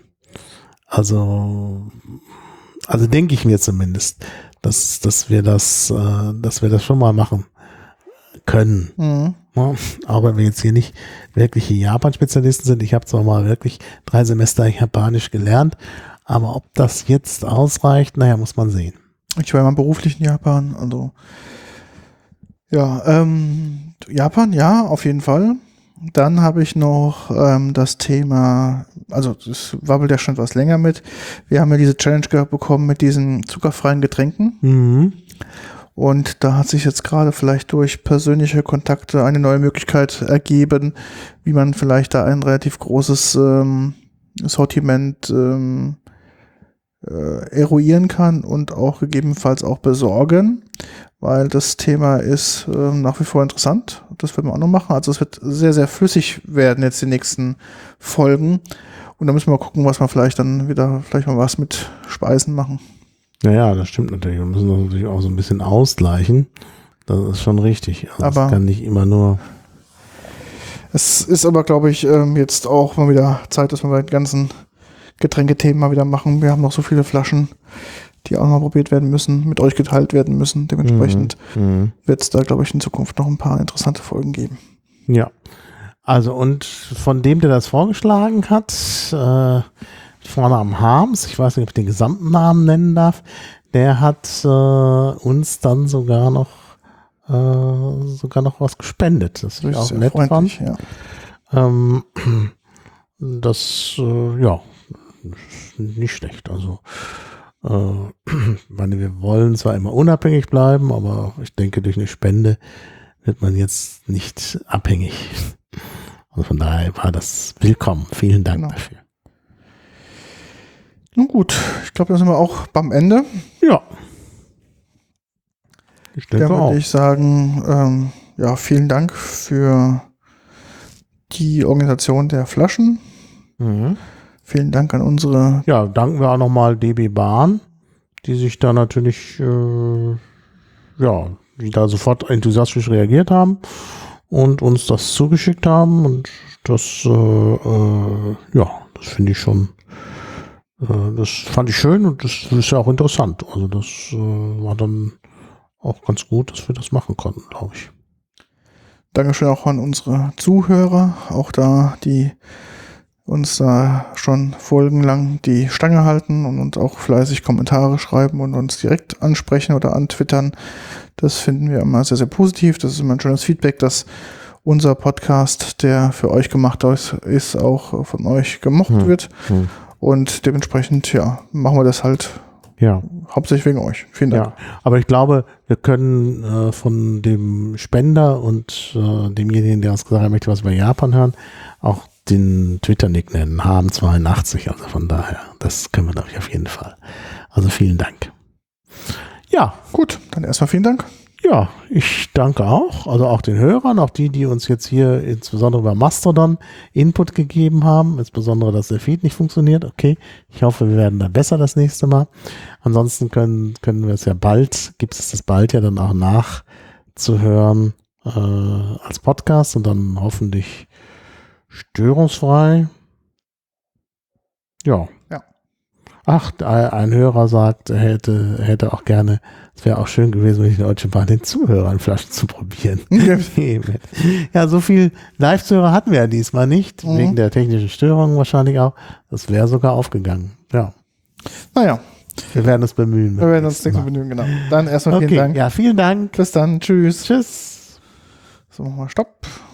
Also, also denke ich mir zumindest, dass, dass wir das, äh, dass wir das schon mal machen können. Mhm. Ja, auch wenn wir jetzt hier nicht wirkliche Japan-Spezialisten sind. Ich habe zwar mal wirklich drei Semester Japanisch gelernt, aber ob das jetzt ausreicht, naja, muss man sehen. Ich war immer beruflich in Japan, also ja, ähm, Japan, ja, auf jeden Fall. Dann habe ich noch ähm, das Thema, also das wabbelt ja schon was länger mit. Wir haben ja diese Challenge gehabt bekommen mit diesen zuckerfreien Getränken. Mhm. Und da hat sich jetzt gerade vielleicht durch persönliche Kontakte eine neue Möglichkeit ergeben, wie man vielleicht da ein relativ großes ähm, Sortiment ähm, äh, eruieren kann und auch gegebenenfalls auch besorgen, weil das Thema ist äh, nach wie vor interessant. Das werden wir auch noch machen. Also es wird sehr, sehr flüssig werden jetzt die nächsten Folgen. Und da müssen wir mal gucken, was wir vielleicht dann wieder, vielleicht mal was mit Speisen machen. Naja, das stimmt natürlich. Wir müssen das natürlich auch so ein bisschen ausgleichen. Das ist schon richtig. Also Aber es kann nicht immer nur. Es ist aber, glaube ich, ähm, jetzt auch mal wieder Zeit, dass wir die ganzen Getränkethemen mal wieder machen. Wir haben noch so viele Flaschen, die auch mal probiert werden müssen, mit euch geteilt werden müssen. Dementsprechend Mhm. wird es da, glaube ich, in Zukunft noch ein paar interessante Folgen geben. Ja. Also und von dem, der das vorgeschlagen hat, äh, vorne am Harms, ich weiß nicht, ob ich den gesamten Namen nennen darf, der hat äh, uns dann sogar noch äh, sogar noch was gespendet. Das ich auch nett fand. Ja. Ähm, das, äh, ja, nicht schlecht. Also, äh, meine, wir wollen zwar immer unabhängig bleiben, aber ich denke, durch eine Spende wird man jetzt nicht abhängig. Also von daher war das willkommen. Vielen Dank Genau. dafür. Nun gut, ich glaube, da sind wir auch beim Ende. Ja. Ich denke Dann auch. würde ich sagen, ähm, ja, vielen Dank für die Organisation der Flaschen. Mhm. Vielen Dank an unsere. Ja, danken wir auch nochmal D B Bahn, die sich da natürlich, äh, ja, die da sofort enthusiastisch reagiert haben und uns das zugeschickt haben. Und das, äh, äh, ja, das finde ich schon, äh, das fand ich schön und das ist ja auch interessant. Also das äh, war dann auch ganz gut, dass wir das machen konnten, glaube ich. Dankeschön auch an unsere Zuhörer, auch da, die uns da schon folgenlang die Stange halten und uns auch fleißig Kommentare schreiben und uns direkt ansprechen oder antwittern. Das finden wir immer sehr, sehr positiv. Das ist immer ein schönes Feedback, dass unser Podcast, der für euch gemacht ist, auch von euch gemocht hm. wird. Hm. Und dementsprechend, ja, machen wir das halt ja. hauptsächlich wegen euch. Vielen Dank. Ja, aber ich glaube, wir können äh, von dem Spender und äh, demjenigen, der uns gesagt hat, er möchte was über Japan hören, auch den Twitter-Nick nennen, H M zweiundachtzig, also von daher, das können wir, glaube ich, auf jeden Fall. Also vielen Dank. Ja. Gut, dann erstmal vielen Dank. Ja, ich danke auch, also auch den Hörern, auch die, die uns jetzt hier insbesondere über Mastodon Input gegeben haben, insbesondere, dass der Feed nicht funktioniert. Okay, ich hoffe, wir werden da besser das nächste Mal. Ansonsten können, können wir es ja bald, gibt es das bald ja dann auch nachzuhören äh, als Podcast und dann hoffentlich störungsfrei. Ja. Ja. Ach, ein Hörer sagt, er hätte, hätte auch gerne, es wäre auch schön gewesen, wenn ich die Deutsche Bahn den Zuhörern Flaschen zu probieren. Ja, so viel Live-Zuhörer hatten wir ja diesmal nicht, mhm. wegen der technischen Störungen wahrscheinlich auch. Das wäre sogar aufgegangen. Ja. Naja. Wir werden uns bemühen. Wir werden uns nächstes Mal bemühen, genau. Dann erstmal okay. vielen Dank. Ja, vielen Dank. Bis dann. Tschüss. Tschüss. So, machen wir Stopp.